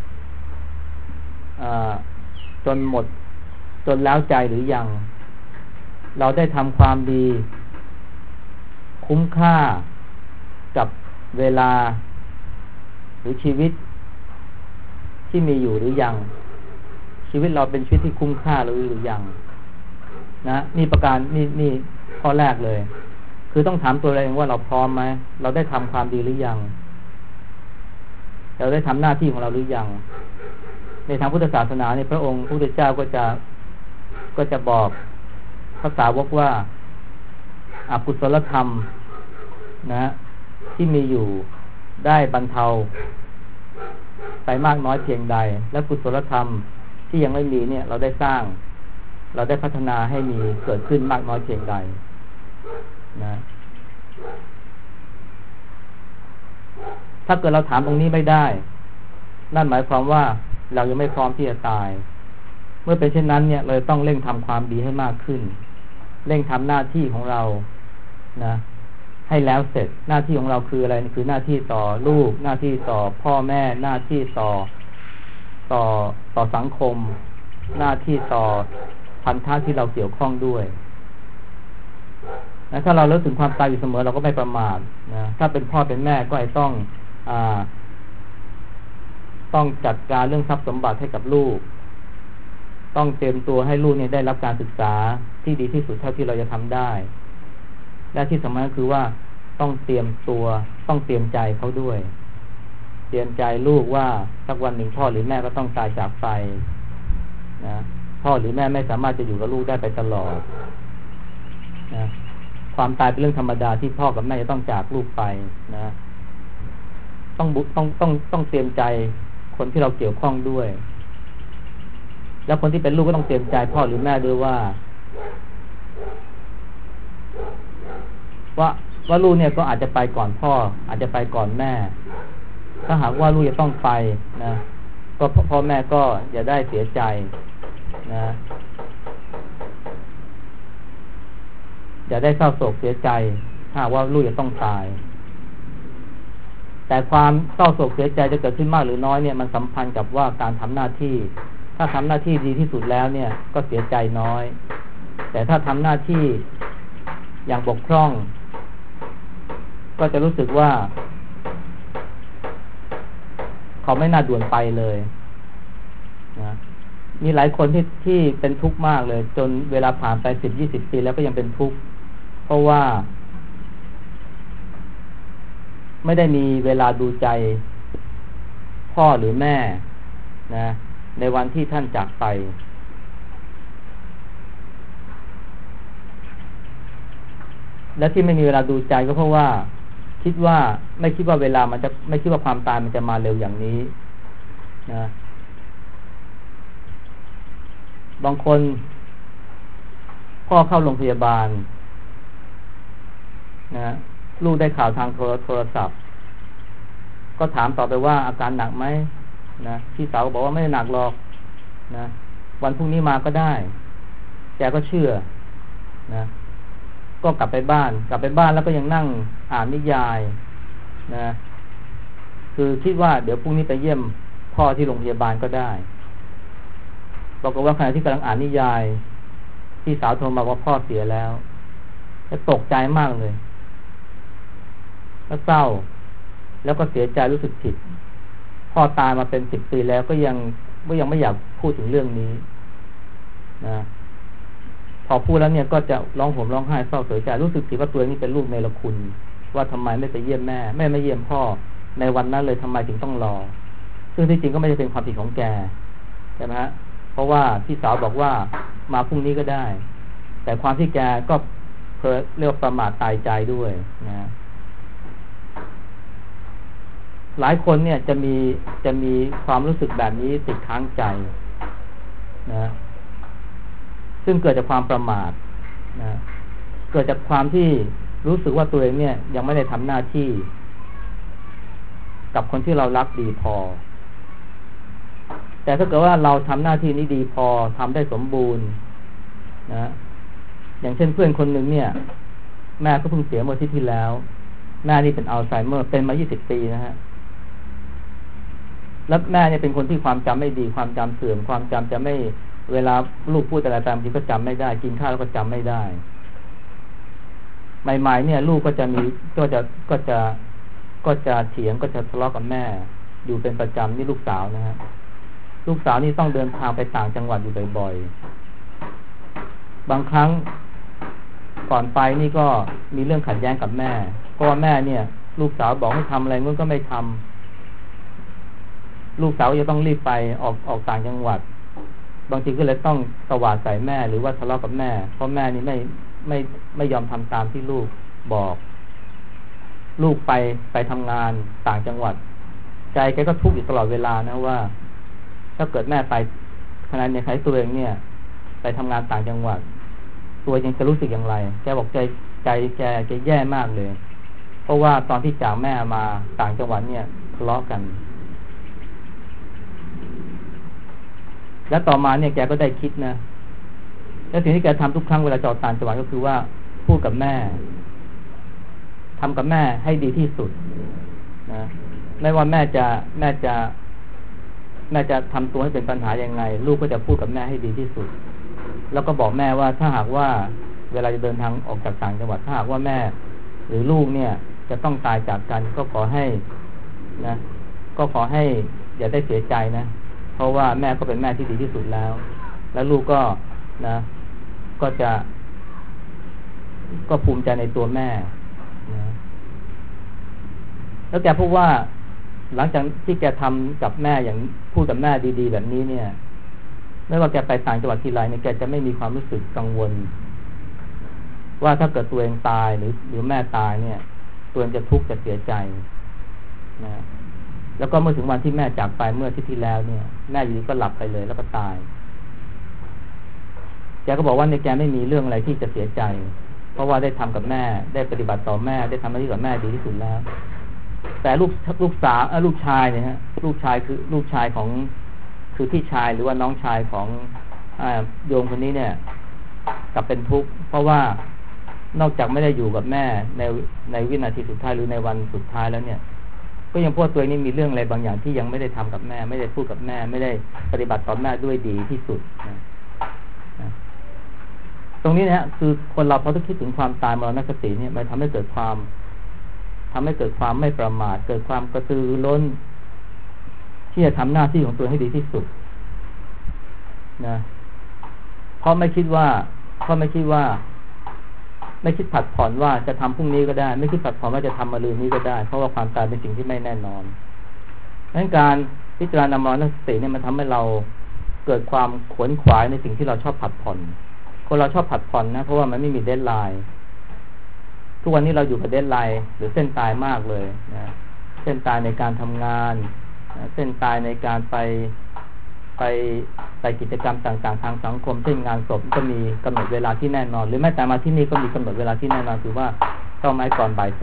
จนหมดจนแล้วใจหรือยังเราได้ทำความดีคุ้มค่ากับเวลาหรือชีวิตที่มีอยู่หรือยังชีวิตเราเป็นชีวิตที่คุ้มค่าหรือยังนะนี่ประการนี่ข้อแรกเลยคือต้องถามตัวเราเองว่าเราพร้อมไหมเราได้ทำความดีหรือยังเราได้ทำหน้าที่ของเราหรือยังในทางพุทธศาสนาในพระองค์พระพุทธเจ้าก็จะบอกพระสาวกว่าอกุศลธรรมนะที่มีอยู่ได้บรรเทาไปมากน้อยเพียงใดและกุศลธรรมที่ยังไม่มีเนี่ยเราได้สร้างเราได้พัฒนาให้มีเกิดขึ้นมากน้อยเพียงใดนะถ้าเกิดเราถามตรงนี้ไม่ได้นั่นหมายความว่าเรายังไม่พร้อมที่จะตายเมื่อเป็นเช่นนั้นเนี่ยเราต้องเร่งทำความดีให้มากขึ้นเร่งทำหน้าที่ของเรานะให้แล้วเสร็จหน้าที่ของเราคืออะไรคือหน้าที่ต่อลูกหน้าที่ต่อพ่อแม่หน้าที่ต่อสังคมหน้าที่ต่อพันธะที่เราเกี่ยวข้องด้วยนะถ้าเราเลิกถึงความตายอยู่เสมอเราก็ไม่ประมาทนะถ้าเป็นพ่อเป็นแม่ก็ต้องจัดการเรื่องทรัพย์สมบัติให้กับลูกต้องเตรียมตัวให้ลูกเนี่ยได้รับการศึกษาที่ดีที่สุดเท่าที่เราจะทำได้และที่สำคัญก็คือว่าต้องเตรียมตัวต้องเตรียมใจเขาด้วยเตรียมใจลูกว่าสักวันหนึ่งพ่อหรือแม่ก็ต้องตายจากไปนะพ่อหรือแม่ไม่สามารถจะอยู่กับลูกได้ไปตลอดนะความตายเป็นเรื่องธรรมดาที่พ่อกับแม่จะต้องจากลูกไปนะต้องเตรียมใจคนที่เราเกี่ยวข้องด้วยแล้วคนที่เป็นลูกก็ต้องเตรียมใจพ่อหรือแม่ด้วยว่าลูกเนี่ยก็อาจจะไปก่อนพ่ออาจจะไปก่อนแม่ถ้าหากว่าลูกจะต้องไปนะก็พ่อแม่ก็อย่าได้เสียใจนะอย่าได้เศร้าโศกเสียใจถ้าหากว่าลูกจะต้องตายแต่ความเศร้าโศกเสียใจจะเกิดขึ้นมากหรือน้อยเนี่ยมันสัมพันธ์กับว่าการทำหน้าที่ถ้าทำหน้าที่ดีที่สุดแล้วเนี่ยก็เสียใจน้อยแต่ถ้าทำหน้าที่อย่างบกพร่องก็จะรู้สึกว่าเขาไม่น่าด่วนไปเลยนะมีหลายคนที่เป็นทุกข์มากเลยจนเวลาผ่านไป10-20 ปีแล้วก็ยังเป็นทุกข์เพราะว่าไม่ได้มีเวลาดูใจพ่อหรือแม่นะในวันที่ท่านจากไปและที่ไม่มีเวลาดูใจก็เพราะว่าไม่คิดว่าเวลามันจะไม่คิดว่าความตายมันจะมาเร็วอย่างนี้นะบางคนพ่อเข้าโรงพยาบาลนะลูกได้ข่าวทางโทรศัพท์ก็ถามต่อไปว่าอาการหนักไหมนะพี่สาวบอกว่าไม่ได้หนักหรอกนะวันพรุ่งนี้มาก็ได้แกก็เชื่อนะก็กลับไปบ้านแล้วก็ยังนั่งอ่านนิยายนะคือคิดว่าเดี๋ยวพรุ่งนี้ไปเยี่ยมพ่อที่โรงพยาบาลก็ได้บอกว่าขณะที่กำลังอ่านนิยายพี่สาวโทรมาว่าพ่อเสียแล้วแล้วตกใจมากเลยแล้วเศร้าแล้วก็เสียใจรู้สึกผิดพ่อตายมาเป็น10 ปีแล้วก็ยังไม่อยากพูดถึงเรื่องนี้นะพอพูดแล้วเนี่ยก็จะร้องห่มร้องไห้เศร้าเสียใจรู้สึกผิดว่าตัวนี้เป็นลูกเนรคุณว่าทำไมไม่ไปเยี่ยมแม่ไม่เยี่ยมพ่อในวันนั้นเลยทำไมถึงต้องรอซึ่งที่จริงก็ไม่ใช่เป็นความผิดของแกใช่ไหมฮะเพราะว่าพี่สาวบอกว่ามาพรุ่งนี้ก็ได้แต่ความที่แกก็เรียกว่าประมาทตายใจด้วยนะหลายคนเนี่ยจะมีความรู้สึกแบบนี้ติดค้างใจนะซึ่งเกิดจากความประมาทนะเกิดจากความที่รู้สึกว่าตัวเองเนี่ยยังไม่ได้ทำหน้าที่กับคนที่เรารักดีพอแต่ถ้าเกิดว่าเราทำหน้าที่นี้ดีพอทำได้สมบูรณ์นะอย่างเช่นเพื่อนคนหนึ่งเนี่ยแม่ก็เพิ่งเสียเมื่ออาทิตย์ที่แล้วแม่นี่เป็นอัลไซเมอร์เป็นมา20 ปีนะฮะแล้วแม่เนี่ยเป็นคนที่ความจำไม่ดีความจำเสื่อมความจำจะไม่เวลาลูกพูดอะไรตามทีก็จำไม่ได้กินข้าวแล้วก็จำไม่ได้ใหม่ๆเนี่ยลูกก็จะเถียงก็จะทะเลาะกับแม่อยู่เป็นประจำนี่ลูกสาวนะฮะลูกสาวนี่ต้องเดินทางไปต่างจังหวัดอยู่บ่อยๆบางครั้งก่อนไปนี่ก็มีเรื่องขัดแย้งกับแม่เพราะว่าแม่เนี่ยลูกสาวบอกให้ทำอะไรมันก็ไม่ทำลูกสาวจะต้องรีบไปออกต่างจังหวัดบางทีก็เลยต้องตวาดใส่แม่หรือว่าทะเลาะกับแม่เพราะแม่นี่ไม่ยอมทำตามที่ลูกบอกลูกไปทำงานต่างจังหวัดใจแกก็ทุกข์อยู่ตลอดเวลานะว่าถ้าเกิดแม่ไปขณะในใครตัวเองเนี่ยไปทำงานต่างจังหวัดตัวยังจะรู้สึกอย่างไรแกบอกใจแกแย่มากเลยเพราะว่าตอนที่จากแม่มาต่างจังหวัดเนี่ยทะเลาะกันและต่อมาเนี่ยแกก็ได้คิดนะและสิ่งที่แกทำทุกครั้งเวลาจอดต่างจังหวัดก็คือว่าพูดกับแม่ทำกับแม่ให้ดีที่สุดนะไม่ว่าแม่จะทำตัวให้เป็นปัญหายังไงลูกก็จะพูดกับแม่ให้ดีที่สุดแล้วก็บอกแม่ว่าถ้าหากว่าเวลาจะเดินทางออกจากต่างจังหวัดถ้าหากว่าแม่หรือลูกเนี่ยจะต้องตายจากกันก็ขอให้อย่าได้เสียใจนะเพราะว่าแม่ก็เป็นแม่ที่ดีที่สุดแล้วแล้วลูกก็ภูมิใจในตัวแม่นะแล้วแกพูดว่าหลังจากที่แกทำกับแม่อย่างพูดกับแม่ดีๆแบบนี้เนี่ยไม่ว่าแกไปต่างจังหวัดทีไรเนี่ยแกจะไม่มีความรู้สึกกังวลว่าถ้าเกิดตัวเองตายหรือแม่ตายเนี่ยตัวเองจะทุกข์จะเสียใจนะแล้วก็เมื่อถึงวันที่แม่จากไปเมื่ออาทิตย์ที่แล้วเนี่ยแม่อยู่ก็หลับไปเลยแล้วก็ตายแกก็บอกว่าในแกไม่มีเรื่องอะไรที่จะเสียใจเพราะว่าได้ทำกับแม่ได้ปฏิบัติต่อแม่ได้ทำหน้าที่กับแม่ดีที่สุดแล้วแต่ลูกชายเนี่ยฮะลูกชายคือพี่ชายหรือว่าน้องชายของโยมคนนี้เนี่ยกลับเป็นทุกข์เพราะว่านอกจากไม่ได้อยู่กับแม่ในวินาทีสุดท้ายหรือในวันสุดท้ายแล้วเนี่ยก็ยังพวกตัวนี้มีเรื่องอะไรบางอย่างที่ยังไม่ได้ทำกับแม่ไม่ได้พูดกับแม่ไม่ได้ปฏิบัติต่อแม่ด้วยดีที่สุดนะตรงนี้นะฮะคือคนเราพอต้องคิดถึงความตายมรณสติเนี่ยมันทำให้เกิดความไม่ประมาทเกิดความกระตือรือร้นที่จะทำหน้าที่ของตัวให้ดีที่สุดนะเพราะไม่คิดผัดผ่อนว่าจะทำพรุ่งนี้ก็ได้ไม่คิดผัดผ่อนว่าจะทำมะรืนนี้ก็ได้เพราะว่าความตายเป็นสิ่งที่ไม่แน่นอนดังนั้นการพิจารณามรณสติเนี่ยมันทำให้เราเกิดความขวนขวายในสิ่งที่เราชอบผัดผ่อนคนเราชอบผัดผ่อนนะเพราะว่ามันไม่มีเดดไลน์ทุกวันนี้เราอยู่กับเดดไลน์หรือเส้นตายมากเลยนะเส้นตายในการทำงานเส้นตายในการไปกิจกรรมต่างๆทางสังคมเช่นงานศพก็มีกำหนดเวลาที่แน่นอนหรือแม้แต่มาที่นี่ก็มีกำหนดเวลาที่แน่นอนคือว่าต้องมาก่อนบ่าย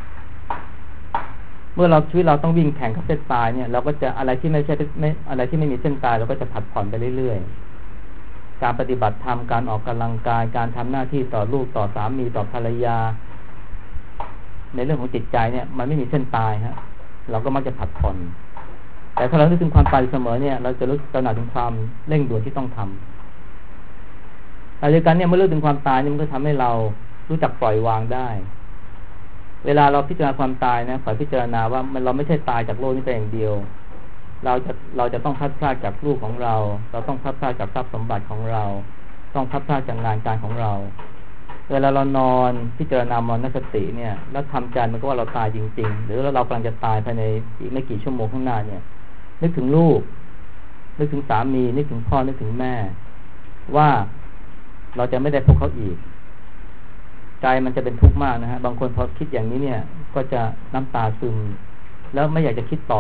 3เมื่อชีวิตเราต้องวิ่งแข่งกับเส้นตายเนี่ยเราก็จะอะไรที่ไม่มีเส้นตายเราก็จะผัดผ่อนไปเรื่อยๆการปฏิบัติธรรมการออกกำลังกายการทำหน้าที่ต่อลูกต่อสามีต่อภรรยาในเรื่องของจิตใจเนี่ยมันไม่มีเส้นตายฮะเราก็มักจะผัดผ่อนแต่ถ้าเรานึกถึงความตายเสมอเนี่ยเราจะรู้ตระหนักถึงความเร่งด่วนที่ต้องทำแต่ในการเนี่ยเมื่อรู้ถึงความตายนี่มันก็ทำให้เรารู้จักปล่อยวางได้เวลาเราพิจารณาความตายนะขอพิจารณาว่าเราไม่ใช่ตายจากโลกนี้แต่อย่างเดียวเราจะต้องพลัดพรากจากลูกของเราต้องพลัดพรากจากทรัพย์สมบัติของเราต้องพลัดพรากจากงานการของเราเวลาเรานอนพิจารณามรณสติเนี่ยแล้วทำใจมันก็ว่าเราตายจริงๆหรือเรากำลังจะตายภายในอีกไม่กี่ชั่วโมงข้างหน้าเนี่ยนึกถึงลูกนึกถึงสามีนึกถึงพ่อนึกถึงแม่ว่าเราจะไม่ได้พบเขาอีกใจมันจะเป็นทุกข์มากนะฮะบางคนพอคิดอย่างนี้เนี่ยก็จะน้ำตาซึมแล้วไม่อยากจะคิดต่อ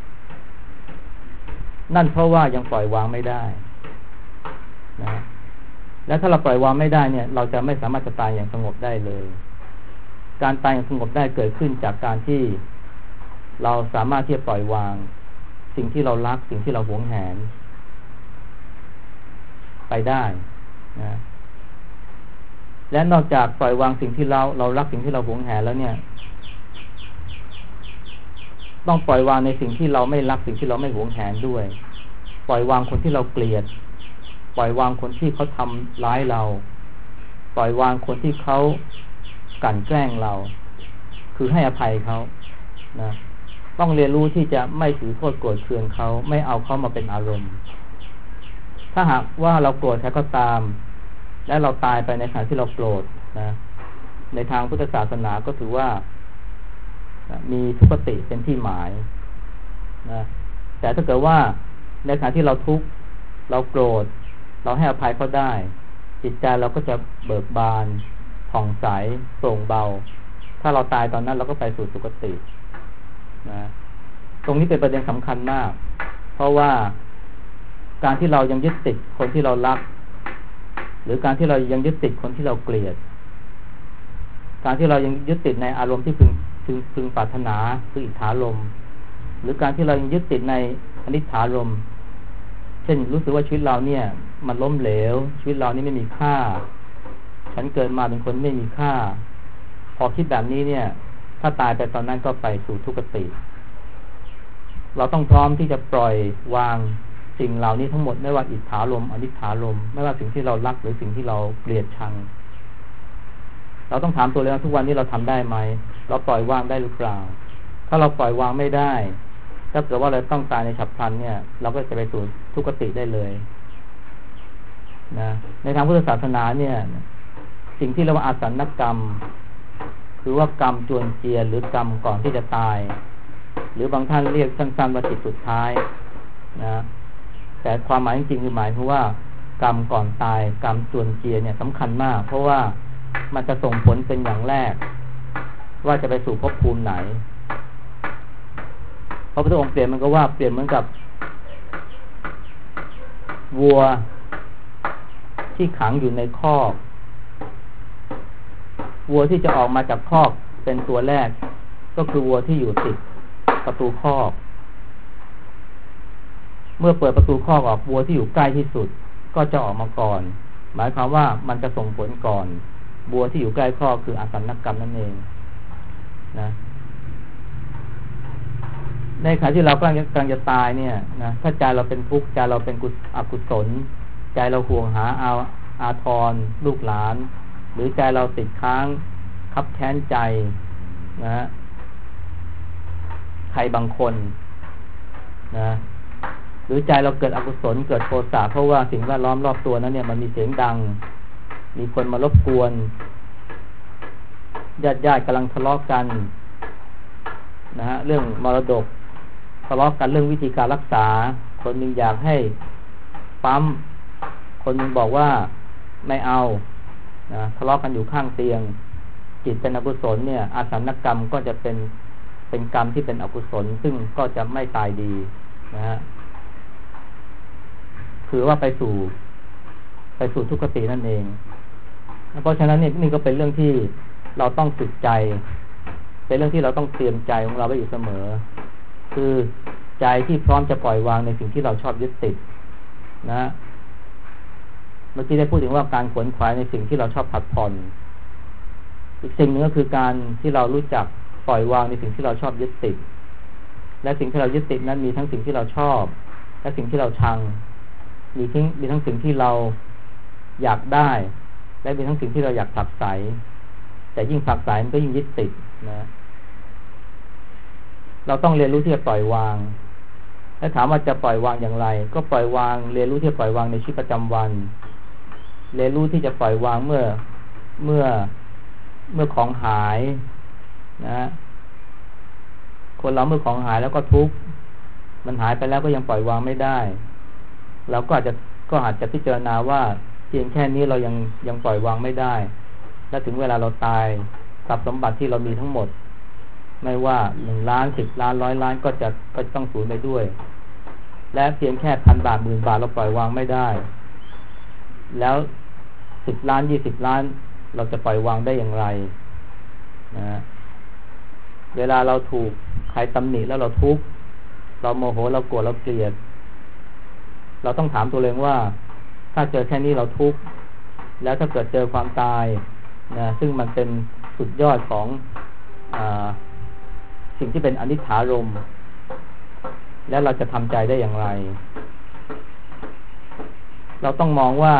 นั่นเพราะว่ายังปล่อยวางไม่ได้นะแล้วถ้าเราปล่อยวางไม่ได้เนี่ยเราจะไม่สามารถจะตายอย่างสงบได้เลยการตายอย่างสงบได้เกิดขึ้นจากการที่เราสามารถที่จะปล่อยวางสิ่งที่เรารักสิ่งที่เราหวงแหนไปได้นะและนอกจากปล่อยวางสิ่งที่เรารักสิ่งที่เราหวงแหนแล้วเนี่ยต้องปล่อยวางในสิ่งที่เราไม่รักสิ่งที่เราไม่หวงแหนด้วยปล่อยวางคนที่เราเกลียดปล่อยวางคนที่เขาทำร้ายเราปล่อยวางคนที่เขากลั่นแกล้งเราคือให้อภัยเขานะต้องเรียนรู้ที่จะไม่ถือโทษโกรธเคืองเขาไม่เอาเขามาเป็นอารมณ์ถ้าหากว่าเราโกรธใครก็ตามและเราตายไปในขณะที่เราโกรธนะในทางพุทธศาสนาก็ถือว่ามีทุกขติเป็นที่หมายนะแต่ถ้าเกิดว่าในขณะที่เราทุกข์เราโกรธเราให้อภัยเขาได้จิตใจเราก็จะเบิกบานผ่องใสโปร่งเบาถ้าเราตายตอนนั้นเราก็ไปสู่สุคตินะตรงนี้เป็นประเด็นสำคัญมากเพราะว่าการที่เรายังยึดติดคนที่เรารักหรือการที่เรายังยึดติดคนที่เราเกลียดการที่เรายังยึดติดในอารมณ์ที่พึงปรารถนาคืออิทธารมณ์หรือการที่เรายังยึดติดในอนิจฐารมณ์เช่นรู้สึกว่าชีวิตเราเนี่ยมันล้มเหลวชีวิตเรานี่ไม่มีค่าฉันเกิดมาเป็นคนไม่มีค่าพอคิดแบบนี้เนี่ยถ้าตายไปตอนนั้นก็ไปสู่ทุกขติเราต้องพร้อมที่จะปล่อยวางสิ่งเหล่านี้ทั้งหมดไม่ว่าอิทธารมณ์อนิจฐารมณ์ไม่ว่าสิ่งที่เรารักหรือสิ่งที่เราเกลียดชังเราต้องถามตัวเราทุกวันนี้เราทำได้ไหมเราปล่อยวางได้หรือเปล่าถ้าเราปล่อยวางไม่ได้ถ้าเกิดว่าเราต้องตายในฉับพลันเนี่ยเราก็จะไปสู่ทุกขติได้เลยนะในทางพุทธศาสนาเนี่ยสิ่งที่เรียกว่าอาสันนกรรมคือว่ากรรมจวนเจียนหรือกรรมก่อนที่จะตายหรือบางท่านเรียกสั้นๆว่าจิตสุดท้ายนะแต่ความหมายจริงๆคือหมายถึงว่ากรรมก่อนตายกรรมจวนเจียเนี่ยสำคัญมากเพราะว่ามันจะส่งผลเป็นอย่างแรกว่าจะไปสู่ภพภูมิไหนพระพุทธองค์เปลี่ยนมันก็ว่าเปลี่ยนเหมือนกับวัวที่ขังอยู่ในคอกวัวที่จะออกมาจากคอกเป็นตัวแรกก็คือวัวที่อยู่ติดประตูคอกเมื่อเปิดประตูคอกออกวัวที่อยู่ใกล้ที่สุดก็จะออกมาก่อนหมายความว่ามันจะส่งผลก่อนวัวที่อยู่ใกล้คอกคืออาสันนกรรมนั่นเองนะในขณะที่เรากำลังจะตายเนี่ยนะถ้าใจเราเป็นทุกข์ใจเราเป็นอกุศลใจเราห่วงหาอาทรลูกหลานหรือใจเราติดค้างคับแค้นใจนะใครบางคนนะหรือใจเราเกิดอกุศลเกิดโทสะเพราะว่าสิ่งแวดล้อมรอบตัวนั้นเนี่ยมันมีเสียงดังมีคนมารบกวนญาติกำลังทะเลาะกันนะฮะเรื่องมรดกทะเลาะกันเรื่องวิธีการรักษาคนนึงอยากให้ปั๊มคนนึงบอกว่าไม่เอานะทะเลาะกันอยู่ข้างเตียงจิตเป็นอกุศลเนี่ยอาสันนกรรมก็จะเป็นกรรมที่เป็นอกุศลซึ่งก็จะไม่ตายดีนะฮะคือว่าไปสู่ทุกขตินั่นเองเพราะฉะนั้นนี่ก็เป็นเรื่องที่เราต้องฝึกใจเป็นเรื่องที่เราต้องเตรียมใจของเราไว้อยู่เสมอคือใจที่พร้อมจะปล่อยวางในสิ่งที่เราชอบยึดติดนะเมื่อกี้ได้พูดถึงว่าการขวนขวายในสิ่งที่เราชอบผัดผ่อนอีกสิ่งหนึ่งก็คือการที่เรารู้จักปล่อยวางในสิ่งที่เราชอบยึดติดและสิ่งที่เรายึดติดนั้นมีทั้งสิ่งที่เราชอบและสิ่งที่เราชังมีทั้งสิ่งที่เราอยากได้และมีทั้งสิ่งที่เราอยากผลักไสแต่ยิ่งผลักไสมันก็ยิ่งยึดติดนะเราต้องเรียนรู้ที่จะปล่อยวางแล้วถามว่าจะปล่อยวางอย่างไรก็ปล่อยวางเรียนรู้ที่ปล่อยวางในชีวิตประจำวันเรียนรู้ที่จะปล่อยวางเมื่อของหายนะคนเราเมื่อของหายแล้วก็ทุกข์มันหายไปแล้วก็ยังปล่อยวางไม่ได้เราก็อาจจะพิจารณาว่าเพียงแค่นี้เรายังปล่อยวางไม่ได้และถึงเวลาเราตายทรัพย์สมบัติที่เรามีทั้งหมดไม่ว่า1 ล้าน10 ล้าน100 ล้านก็ต้องสูญไปด้วยและเพียงแค่1,000 บาท10,000 บาทเราปล่อยวางไม่ได้แล้ว10 ล้าน20 ล้านเราจะปล่อยวางได้อย่างไรนะเวลาเราถูกใครตำหนิแล้วเราทุกข์เราโมโหเราโกรธเราเกลียดเราต้องถามตัวเองว่าถ้าเจอแค่นี้เราทุกข์แล้วถ้าเกิดเจอความตายนะซึ่งมันเป็นสุดยอดของสิ่งที่เป็นอนิจจารมณ์แล้วเราจะทำใจได้อย่างไรเราต้องมองว่า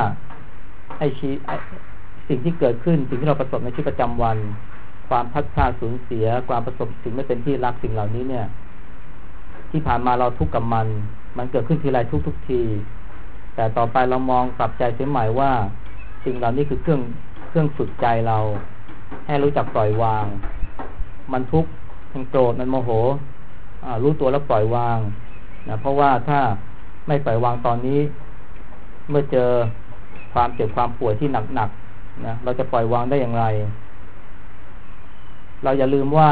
สิ่งที่เกิดขึ้นสิ่งที่เราประสบในชีวิตประจำวันความพัดพลาดสูญเสียความประสบสิ่งไม่เป็นที่รักสิ่งเหล่านี้เนี่ยที่ผ่านมาเราทุกข์กับมันเกิดขึ้นทีไรทุกทีแต่ต่อไปเรามองกลับใจเสียใหม่ว่าสิ่งเหล่านี้คือเครื่องฝึกใจเราให้รู้จักปล่อยวางมันทุกข์มันโกรธมันโมโหรู้ตัวแล้วปล่อยวางนะเพราะว่าถ้าไม่ปล่อยวางตอนนี้เมื่อเจอความเจ็บความป่วยที่หนักๆนะเราจะปล่อยวางได้อย่างไรเราอย่าลืมว่า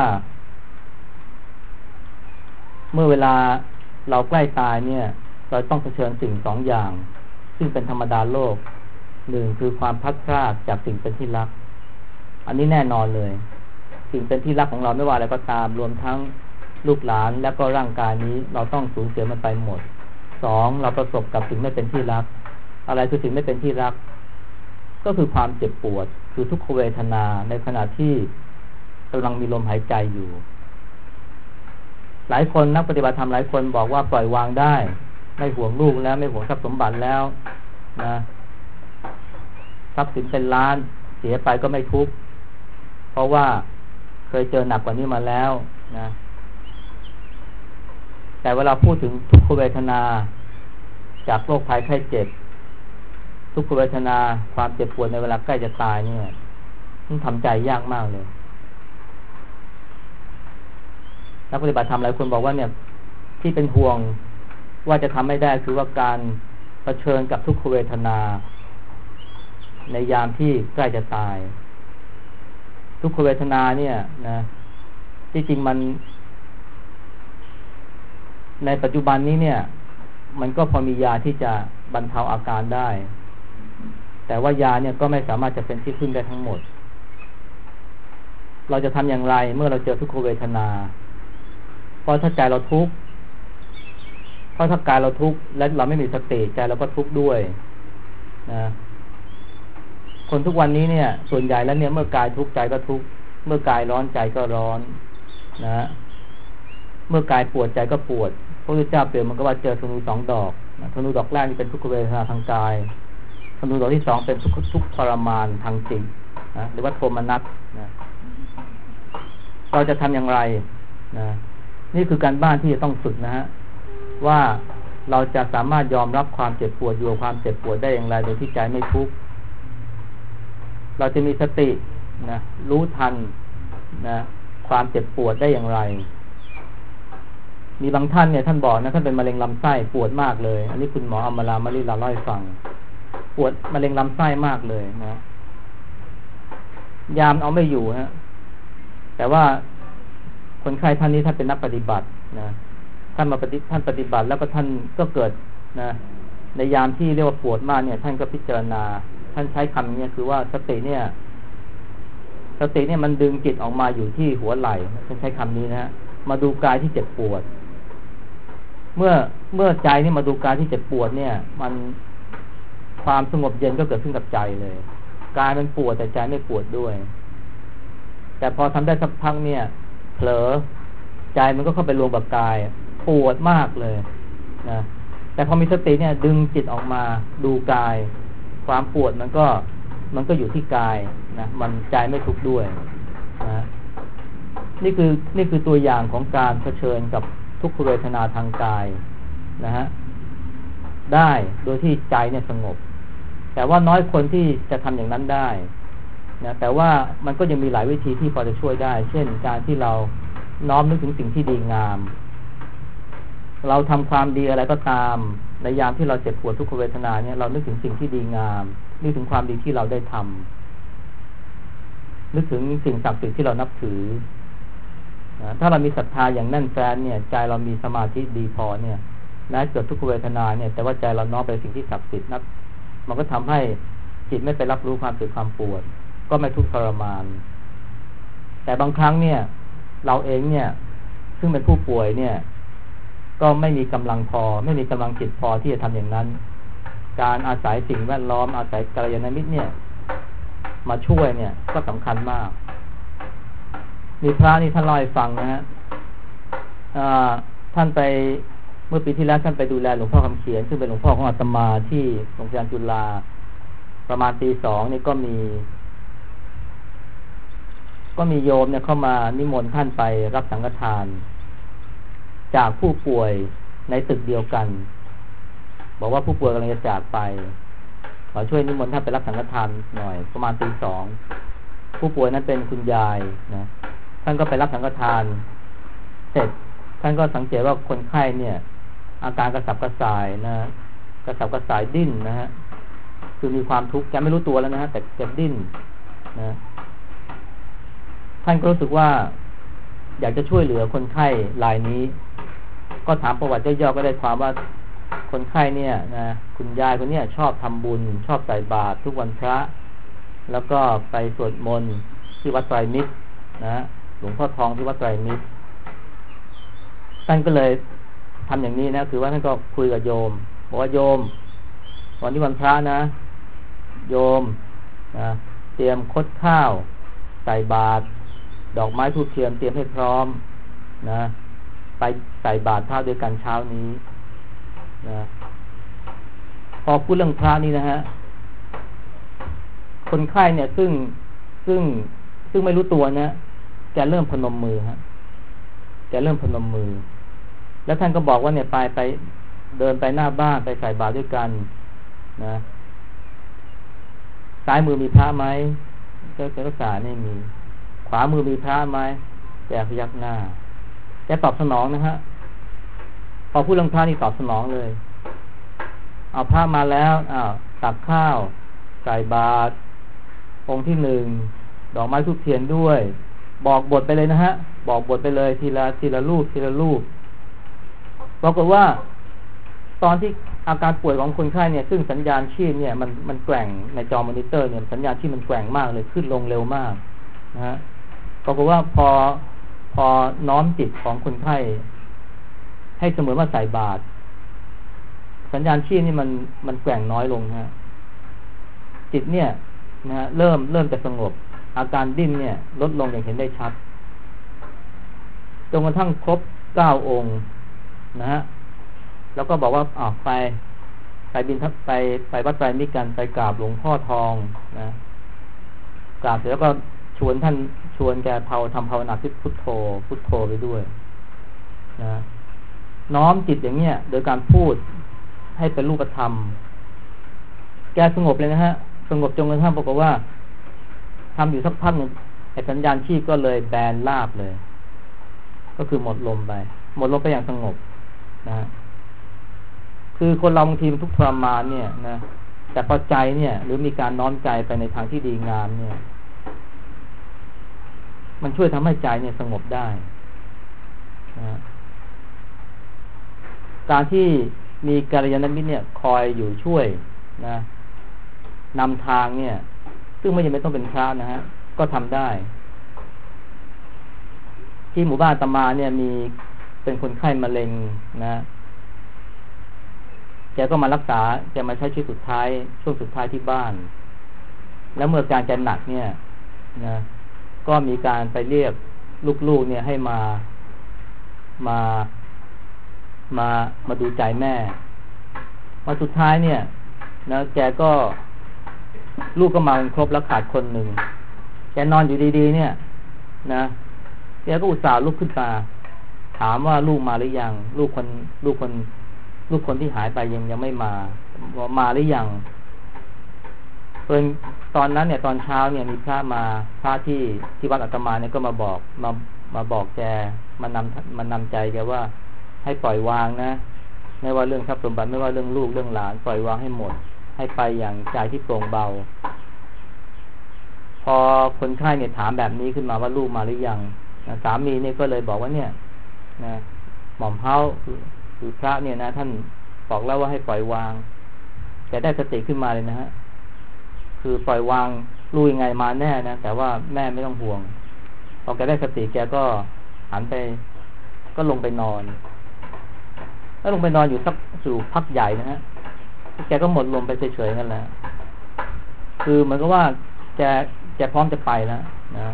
เมื่อเวลาเราใกล้ตายเนี่ยเราต้องเผชิญสิ่ง2 อย่างซึ่งเป็นธรรมดาโลก1คือความพลัดพรากจากสิ่งเป็นที่รักอันนี้แน่นอนเลยสิ่งเป็นที่รักของเราไม่ว่าอะไรก็ตามรวมทั้งลูกหลานและก็ร่างกายนี้เราต้องสูญเสียมันไปหมด2เราประสบกับสิ่งไม่เป็นที่รักอะไรคือสิ่งไม่เป็นที่รักก็คือความเจ็บปวดคือทุกขเวทนาในขณะที่กำลังมีลมหายใจอยู่หลายคนนักปฏิบัติธรรมหลายคนบอกว่าปล่อยวางได้ไม่ห่วงลูกแล้วไม่ห่วงทรัพย์สมบัติแล้วนะทรัพย์สินเป็นล้านเสียไปก็ไม่ทุกข์เพราะว่าเคยเจอหนักกว่านี้มาแล้วนะแต่เวลาพูดถึงทุกขเวทนาจากโรคภัยไข้เจ็บทุกขเวทนาความเจ็บปวดในเวลาใกล้จะตายเนี่ยมันทำใจยากมากเลยนักปฏิบัติธรรมหลายคนบอกว่าเนี่ยที่เป็นห่วงว่าจะทำไม่ได้คือว่าการเผชิญกับทุกขเวทนาในยามที่ใกล้จะตายทุกขเวทนาเนี่ยนะที่จริงมันในปัจจุบันนี้เนี่ยมันก็พอมียาที่จะบรรเทาอาการได้แต่ว่ายาเนี่ยก็ไม่สามารถจะเป็นที่พึ่งได้ทั้งหมดเราจะทำอย่างไรเมื่อเราเจอทุกขเวทนาเพราะถ้าใจเราทุกข์เพราะถ้ากายเราทุกข์และเราไม่มีสติใจเราก็ทุกข์ด้วยนะคนทุกวันนี้เนี่ยส่วนใหญ่แล้วเนี่ยเมื่อกายทุกข์ใจก็ทุกข์เมื่อกายร้อนใจก็ร้อนนะเมื่อกายปวดใจก็ปวดพระพุทธเจ้าเปรียบมันก็ว่าเจอธนู2 ดอกธนูดอกแรกนี่เป็นทุกขเวทนาทางกายธนูดอกที่2เป็นทุกข์ทรมานทางจิตนะหรือว่าโทมนัสนะเราจะทำอย่างไรนะนี่คือการบ้านที่จะต้องฝึกนะฮะว่าเราจะสามารถยอมรับความเจ็บปวดอยู่กับความเจ็บปวดได้อย่างไรโดยที่ใจไม่ทุกข์เราจะมีสตินะรู้ทันนะความเจ็บปวดได้อย่างไรมีบางท่านเนี่ยท่านบอกนะท่านเป็นมะเร็งลำไส้ปวดมากเลยอันนี้คุณหมออมรามลิลาเล่าให้ฟังปวดมะเร็งลำไส้มากเลยนะยามเอาไม่อยู่ฮะแต่ว่าคนไข้ท่านนี้ท่านเป็นนักปฏิบัตินะท่านปฏิบัติแล้วก็ท่านก็เกิดนะในยามที่เรียกว่าปวดมากเนี่ยท่านก็พิจารณาท่านใช้คำนี้คือว่าสติเนี่ยมันดึงจิตออกมาอยู่ที่หัวไหล่ท่านใช้คำนี้นะมาดูกายที่เจ็บปวดเมื่อใจนี่มาดูกายที่เจ็บปวดเนี่ยมันความสงบเย็นก็เกิดขึ้นกับใจเลยกายมันปวดแต่ใจไม่ปวดด้วยแต่พอทำได้สักพักเนี่ยเผลอใจมันก็เข้าไปรวมกับกายปวดมากเลยนะแต่พอมีสติเนี่ยดึงจิตออกมาดูกายความปวดมันก็อยู่ที่กายนะมันใจไม่ทุกข์ด้วยนะนี่คือตัวอย่างของการเผชิญกับทุกขเวทนาทางกายนะฮะได้โดยที่ใจเนี่ยสงบแต่ว่าน้อยคนที่จะทำอย่างนั้นได้นะแต่ว่ามันก็ยังมีหลายวิธีที่พอจะช่วยได้เช่นการที่เราน้อมนึกถึงสิ่งที่ดีงามเราทำความดีอะไรก็ตามในยามที่เราเจ็บปวดทุกขเวทนาเนี่ยเรานึกถึงสิ่งที่ดีงามนึกถึงความดีที่เราได้ทำนึกถึงสิ่งศักดิ์สิทธิ์ที่เรานับถือถ้าเรามีศรัทธาอย่างแน่นแฟ้นเนี่ยใจเรามีสมาธิดีพอเนี่ยแม้เกิดทุกขเวทนาเนี่ยแต่ว่าใจเราน้อมไปสิ่งที่ศักดิ์สิทธิ์นับมันก็ทำให้จิตไม่ไปรับรู้ความเจ็บความปวดก็ไม่ทุกข์ทรมานแต่บางครั้งเนี่ยเราเองเนี่ยซึ่งเป็นผู้ป่วยเนี่ยก็ไม่มีกำลังพอไม่มีกำลังจิตพอที่จะทำอย่างนั้นการอาศัยสิ่งแวดล้อมอาศัยกัลยาณมิตรเนี่ยมาช่วยเนี่ยก็สำคัญมากมีพระนี่ท่านเล่าให้ฟังนะฮะท่านไปเมื่อปีที่แล้วท่านไปดูแลหลวงพ่อคำเขียนซึ่งเป็นหลวงพ่อของอาตมาที่โรงพยาบาลจุฬาประมาณตี 2นี่ก็มีโยมเนี่ยเข้ามานิมนต์ท่านไปรับสังฆทานจากผู้ป่วยในตึกเดียวกันบอกว่าผู้ป่วยกำลังจะจากไปขอช่วยนิมนต์ท่านไปรับสังฆทานหน่อยประมาณตี 2ผู้ป่วยนั้นเป็นคุณยายนะท่านก็ไปรับสังฆทานเสร็จท่านก็สังเกตว่าคนไข้เนี่ยอาการกระสับกระส่ายนะกระสับกระส่ายดิ้นนะฮะคือมีความทุกข์แกไม่รู้ตัวแล้วนะฮะแต่แกดิ้นนะท่านก็รู้สึกว่าอยากจะช่วยเหลือคนไข้รายนี้ก็ถามประวัติย่อๆก็ได้ความว่าคนไข้เนี่ยนะคุณยายคนเนี้ยชอบทำบุญชอบใส่บาตรทุกวันพระแล้วก็ไปสวดมนต์ที่วัดไตรมิตรนะหลวงพ่อทองที่วัดไตรมิตรท่านก็เลยทำอย่างนี้นะคือว่าท่านก็คุยกับโยมบอกว่าโยมวันนี้วันพระนะโยมนะเตรียมคดข้าวใส่บาตรดอกไม้ธูปเทียนเตรียมให้พร้อมนะไปใส่บาตรพระด้วยกันเช้านี้นะพอพูดเรื่องพระนี่นะฮะคนไข้เนี่ยซึ่งไม่รู้ตัวนะแกเริ่มพนมมือฮะแกเริ่มพนมมือแล้วท่านก็บอกว่าเนี่ยไปเดินไปหน้าบ้านไปใส่บาตรด้วยกันนะซ้ายมือมีพระไหมแกก็สายไม่มีขวามือมีพระไหมแกพยักหน้าแกตอบสนองนะฮะพอพูดเรื่องพระนี่ตอบสนองเลยเอาพระมาแล้วตักข้าวใส่บาตรองค์ที่ 1ดอกไม้ธูปเทียนด้วยบอกบทไปเลยนะฮะบอกบทไปเลยทีละรูปปรากฏว่าตอนที่อาการป่วยของคนไข้เนี่ยซึ่งสัญญาณชีพเนี่ยมันแกว่งในจอมอนิเตอร์เนี่ยสัญญาณชีพมันแกว่งมากเลยขึ้นลงเร็วมากนะฮะปรากฏว่าพอน้อมจิตของคนไข้ให้เสมือนว่าใส่บาตรสัญญาณชีพนี่มันแกว่งน้อยลงนะฮะจิตเนี่ยนะฮะเริ่มจะสงบอาการดิ้นเนี่ยลดลงอย่างเห็นได้ชัดจนกระทั่งครบ9องค์นะฮะแล้วก็บอกว่าไปบิณฑบาตไปวัดไตรมิตรกันไปกราบหลวงพ่อทองนะกราบเสร็จแล้วก็ชวนแกทำภาวนาพุทโธไปด้วยนะน้อมจิตอย่างเนี้ยโดยการพูดให้เป็นรูปธรรมแกสงบเลยนะฮะสงบจนกระทั่งบอกว่าทำอยู่สักพักนึงไอ้สัญญาณชีพก็เลยแบนราบเลยก็คือหมดลมไปอย่างสงบนะคือคนเราบางทีมันทุกข์ทรมานเนี่ยนะแต่พอใจเนี่ยหรือมีการน้อมใจไปในทางที่ดีงามเนี่ยมันช่วยทำให้ใจเนี่ยสงบได้นะการที่มีกัลยาณมิตรเนี่ยคอยอยู่ช่วยนะนำทางเนี่ยซึ่งไม่จำเป็นต้องเป็นพระนะฮะก็ทำได้ที่หมู่บ้านอาตมาเนี่ยมีเป็นคนไข้มะเร็งนะแกก็มารักษาแกมาใช้ชีวิตช่วงสุดท้ายที่บ้านแล้วเมื่อการแกหนักเนี่ยนะก็มีการไปเรียกลูกๆเนี่ยให้มาดูใจแม่มาสุดท้ายเนี่ยนะแกก็ลูกก็มาครบแล้วขาดคนหนึ่งแกนอนอยู่ดีๆเนี่ยนะแกก็อุตส่าห์ลุกขึ้นมาถามว่าลูกมาหรือยังลูกคนลูกคนที่หายไปยังไม่มาหรือยังเพิ่นตอนนั้นเนี่ยตอนเช้าเนี่ยมีพระที่วัดอาตมาเนี่ยก็มาบอกแกมานำใจแกว่าให้ปล่อยวางนะไม่ว่าเรื่องทรัพย์สมบัติไม่ว่าเรื่องลูกเรื่องหลานปล่อยวางให้หมดให้ไปอย่างใจที่โปร่งเบาพอคนไข้เนี่ยถามแบบนี้ขึ้นมาว่าลูกมาหรือยังสามีเนี่ยก็เลยบอกว่าเนี่ยนะหม่อมเฮาคือพระเนี่ยนะท่านบอกแล้วว่าให้ปล่อยวางแกได้สติขึ้นมาเลยนะฮะคือปล่อยวางลูกยังไงมาแน่นะแต่ว่าแม่ไม่ต้องห่วงพอแกได้สติแกก็หันไปก็ลงไปนอนแล้วลงไปนอนอยู่สักสู่พักใหญ่นะฮะแกก็หมดลมไปเฉยๆนั่นแหละคือเหมือนกับว่าแกพร้อมจะไปแล้วนะ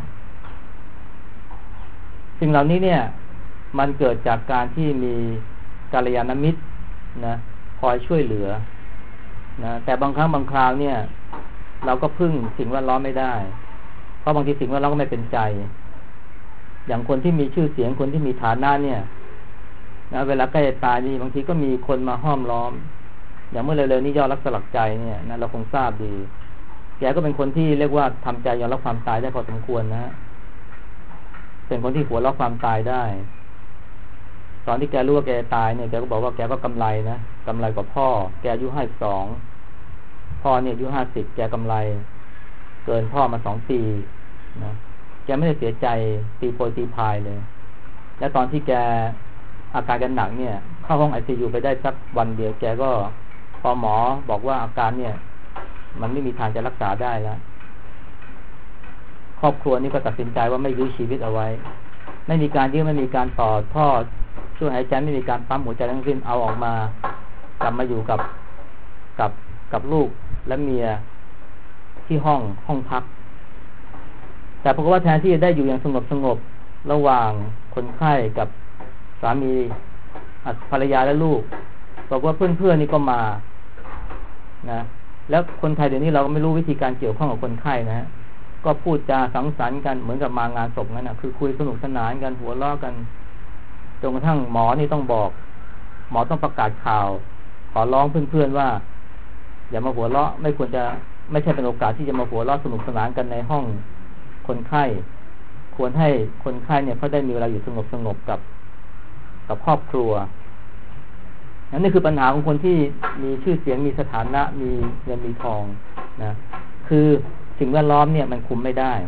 สิ่งเหล่านี้เนี่ยมันเกิดจากการที่มีกัลยาณมิตรนะคอยช่วยเหลือนะแต่บางครั้งบางคราวเนี่ยเราก็พึ่งสิ่งแวดล้อมไม่ได้เพราะบางทีสิ่งแวดล้อมก็ไม่เป็นใจอย่างคนที่มีชื่อเสียงคนที่มีฐานะเนี่ยนะเวลาใกล้จะตายนี่บางทีก็มีคนมาห้อมล้อมอย่างเมื่อเร็วๆนี้ยอดรักสลักใจเนี่ยนะเราคงทราบดีแกก็เป็นคนที่เรียกว่าทำใจยอมรับความตายได้พอสมควรนะฮะเป็นคนที่หัวเราะความตายได้ตอนที่แกรู้ว่าแกตายเนี่ยแกก็บอกว่าแกก็กำไรนะกำไรกว่าพ่อแกอายุ52พ่อเนี่ยอายุ50แกกำไรเกินพ่อมา2 ปีนะแกไม่ได้เสียใจตีโพยตีพายเลยและตอนที่แกอาการกันหนักเนี่ยเข้าห้อง ICU ไปได้สักวันเดียวแกก็พอหมอบอกว่าอาการเนี่ยมันไม่มีทางจะรักษาได้แล้วครอบครัวนี้ก็ตัดสินใจว่าไม่ยื้อชีวิตเอาไว้ไม่มีการยื้อไม่มีการต่อท่อช่วยหายใจไม่มีการปั๊มหัวใจทั้งสิ้นเอาออกมากลับมาอยู่กับลูกและเมียที่ห้องพักแต่ปรากฏว่าแทนที่จะได้อยู่อย่างสงบระหว่างคนไข้กับสามีภรรยาและลูกบอกว่าเพื่อนๆนี่ก็มานะแล้วคนไทยเดี๋ยวนี้เราก็ไม่รู้วิธีการเกี่ยวข้องกับคนไข้นะฮะก็พูดจาสังสรรค์กันเหมือนกับมางานศพนั่นนะคือคุยสนุกสนานกันหัวเราะกันจนกระทั่งหมอนี่ต้องบอกหมอต้องประกาศข่าวขอร้องเพื่อนๆว่าอย่ามาหัวเราะไม่ควรจะไม่ใช่เป็นโอกาสที่จะมาหัวเราะสนุกสนานกันในห้องคนไข้ควรให้คนไข้เนี่ยเขาได้มีเวลาอยู่สงบกับครอบครัวนั่นนี่คือปัญหาของคนที่มีชื่อเสียงมีสถานะมีเงินมีทองนะคือสิ่งแวดล้อมเนี่ยมันคุมไม่ได้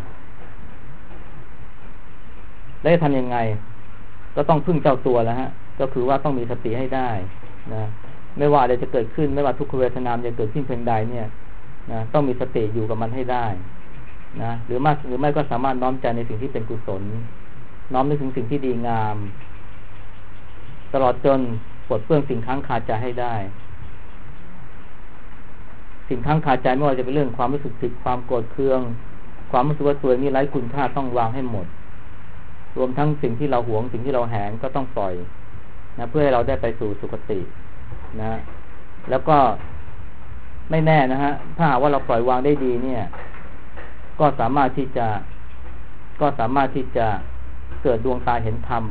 แล้วจะทำยังไงก็ต้องพึ่งเจ้าตัวแล้วฮะก็คือว่าต้องมีสติให้ได้นะไม่ว่าอะไรจะเกิดขึ้นไม่ว่าทุกขเวทนาจะเกิดขึ้นเพียงใดเนี่ยนะต้องมีสติอยู่กับมันให้ได้นะหรือไม่ก็สามารถน้อมใจในสิ่งที่เป็นกุศลน้อมนึกถึงสิ่งที่ดีงามตลอดจนปลดเปลื้องสิ่งค้างคาใจให้ได้สิ่งค้างคาใจไม่ว่าจะเป็นเรื่องความรู้สึกผิดความโกรธเคืองความรู้สึกว่าตัวนี้ไร้คุณค่าต้องวางให้หมดรวมทั้งสิ่งที่เราหวงสิ่งที่เราแหนก็ต้องปล่อยนะเพื่อให้เราได้ไปสู่สุคตินะแล้วก็ไม่แน่นะฮะถ้าหากว่าเราปล่อยวางได้ดีเนี่ยก็สามารถที่จะเกิดดวงตาเห็นธรรม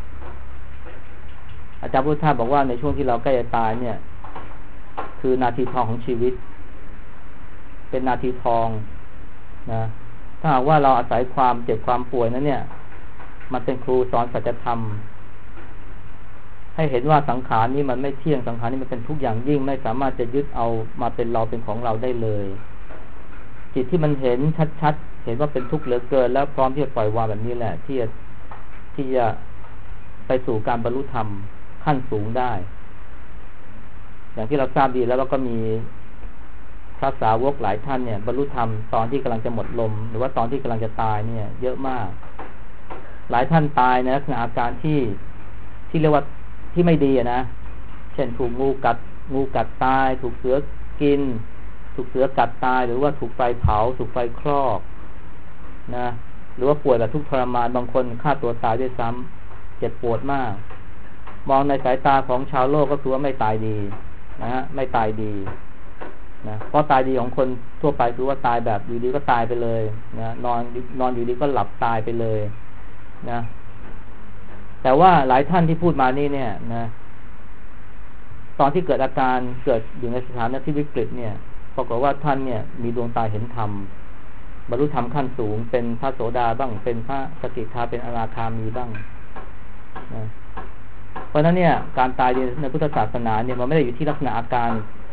อาจารย์พุทธาบอกว่าในช่วงที่เราใกล้จะตายเนี่ยคือนาทีทองของชีวิตเป็นนาทีทองนะถ้าหากว่าเราอาศัยความเจ็บความป่วยนั้นเนี่ยมันเป็นครูสอนสัจธรรมให้เห็นว่าสังขารนี้มันไม่เที่ยงสังขารนี้มันเป็นทุกอย่างยิ่งไม่สามารถจะยึดเอามาเป็นเราเป็นของเราได้เลยจิตที่มันเห็นชัดๆเห็นว่าเป็นทุกข์เหลือเกินแล้วพร้อมที่จะปล่อยวางแบบนี้แหละที่จะไปสู่การบรรลุธรรมขั้นสูงได้อย่างที่เราทราบดีแล้วก็มีพระสาวกหลายท่านเนี่ยบรรลุธรรมตอนที่กำลังจะหมดลมหรือว่าตอนที่กำลังจะตายเนี่ยเยอะมากหลายท่านตายในลักษณะอาการที่เรียกว่าที่ไม่ดีนะเช่นถูกงูกัดตายถูกเสือกินถูกเสือกัดตายหรือว่าถูกไฟเผาถูกไฟคลอกนะหรือว่าป่วยแบบทุกข์ทรมานบางคนฆ่าตัวตายด้วยซ้ำเจ็บปวดมากมองในสายตาของชาวโลกก็คือว่าไม่ตายดีนะฮะไม่ตายดีนะเพราะตายดีของคนทั่วไปคือว่าตายแบบอยู่ดีก็ตายไปเลยนะนอนอยู่ดีก็หลับตายไปเลยนะแต่ว่าหลายท่านที่พูดมานี่เนี่ยนะตอนที่เกิดอาการเกิดอยู่ในสถานะที่วิกฤตเนี่ยปรากฏว่าท่านเนี่ยมีดวงตาเห็นธรรมบรรลุธรรมขั้นสูงเป็นพระโสดาบ้างเป็นพระสกิทาเป็นอนาคามีบ้างนะเพราะฉะนั้นเนี่ยการตายในพุทธศาสนาเนี่ยมันไม่ได้อยู่ที่ลักษณะอาการ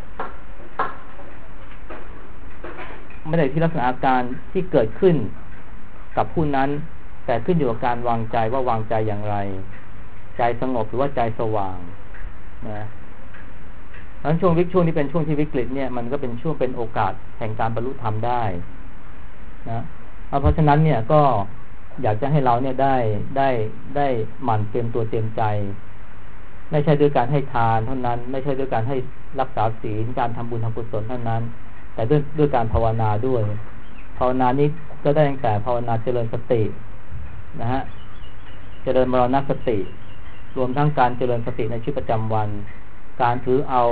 ที่เกิดขึ้นกับผู้นั้นแต่ขึ้นอยู่กับการวางใจว่าวางใจอย่างไรใจสงบหรือว่าใจสว่างนะเพราะฉะนั้นช่วงนี้เป็นช่วงที่วิกฤตเนี่ยมันก็เป็นช่วงเป็นโอกาสแห่งการบรรลุธรรมได้นะเพราะฉะนั้นเนี่ยก็อยากจะให้เราเนี่ยได้หมั่นเตรียมตัวเตรียมใจไม่ใช่ด้วยการให้ทานเท่านั้นไม่ใช่ด้วยการให้รักษาศีลการทำบุญทำกุศลเท่านั้นแต่ด้วยการภาวนาด้วยภาวนานี้ก็ได้ตั้งแต่ภาวนาเจริญสตินะฮะเจริญมรณสติรวมทั้งการเจริญสติในชีวิตประจำวันการถือเอา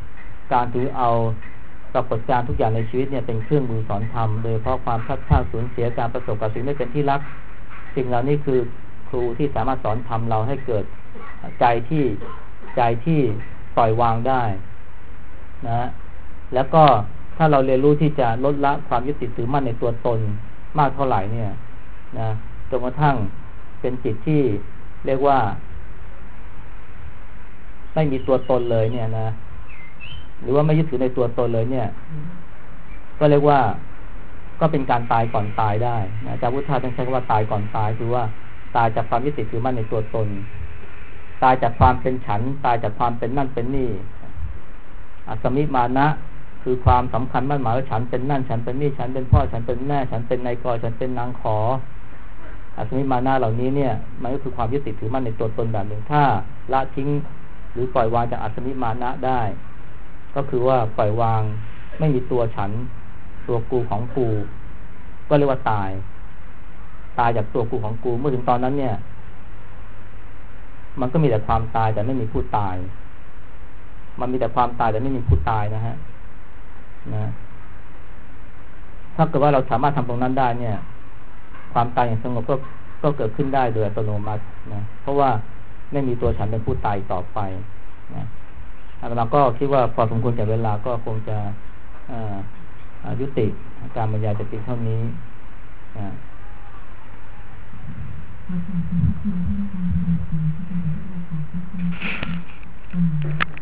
ปรากฏการณ์ทุกอย่างในชีวิตเนี่ยเป็นเครื่องมือสอนธรรมโดยเพราะความพลัดพรากสูญเสียการประสบกับสิ่งไม่เป็นที่รักสิ่งเหล่านี้คือครูที่สามารถสอนธรรมเราให้เกิดใจที่ปล่อยวางได้นะแล้วก็ถ้าเราเรียนรู้ที่จะลดละความยึดติดถือมั่นในตัวตนมากเท่าไหร่เนี่ยนะจนกระทั่งเป็นจิตที่เรียกว่าไม่มีตัวตนเลยเนี่ยนะหรือว่าไม่ยึดถือในตัวตนเลยเนี่ยก็เรียกว่าก็เป็นการตายก่อนตายได้นะอาจารย์พุทธาต้องใช้คำว่าตายก่อนตายคือว่าตายจากความยึดติดถือมั่นในตัวตนตายจากความเป็นฉันตายจากความเป็นนั่นเป็นนี่อัสมิมานะคือความสำคัญมั่นหมายว่าฉันเป็นนั่นฉันเป็นนี่ฉันเป็นพ่อฉันเป็นแม่ฉันเป็นนายกฉันเป็นนางขออัสมิมานะเหล่านี้เนี่ยมันก็คือความยึดติดถือมั่นในตัวตนแบบหนึ่งถ้าละทิ้งหรือปล่อยวางจากอัสมิมานะได้ก็คือว่าปล่อยวางไม่มีตัวฉันตัวกูของกูก็เรียกว่าตายจากตัวกูของกูเมื่อถึงตอนนั้นเนี่ยมันก็มีแต่ความตายแต่ไม่มีผู้ตายมันมีแต่ความตายแต่ไม่มีผู้ตายนะฮะนะถ้าเกิดว่าเราสามารถทำตรงนั้นได้เนี่ยความตายอย่างสงบก็เกิดขึ้นได้โดยอัตโนมัตินะเพราะว่าไม่มีตัวฉันเป็นผู้ตายต่อไปนะเราก็คิดว่าพอสมควรแก่เวลาก็คงจะยุติการบรรยายแต่เพียงเท่านี้นะ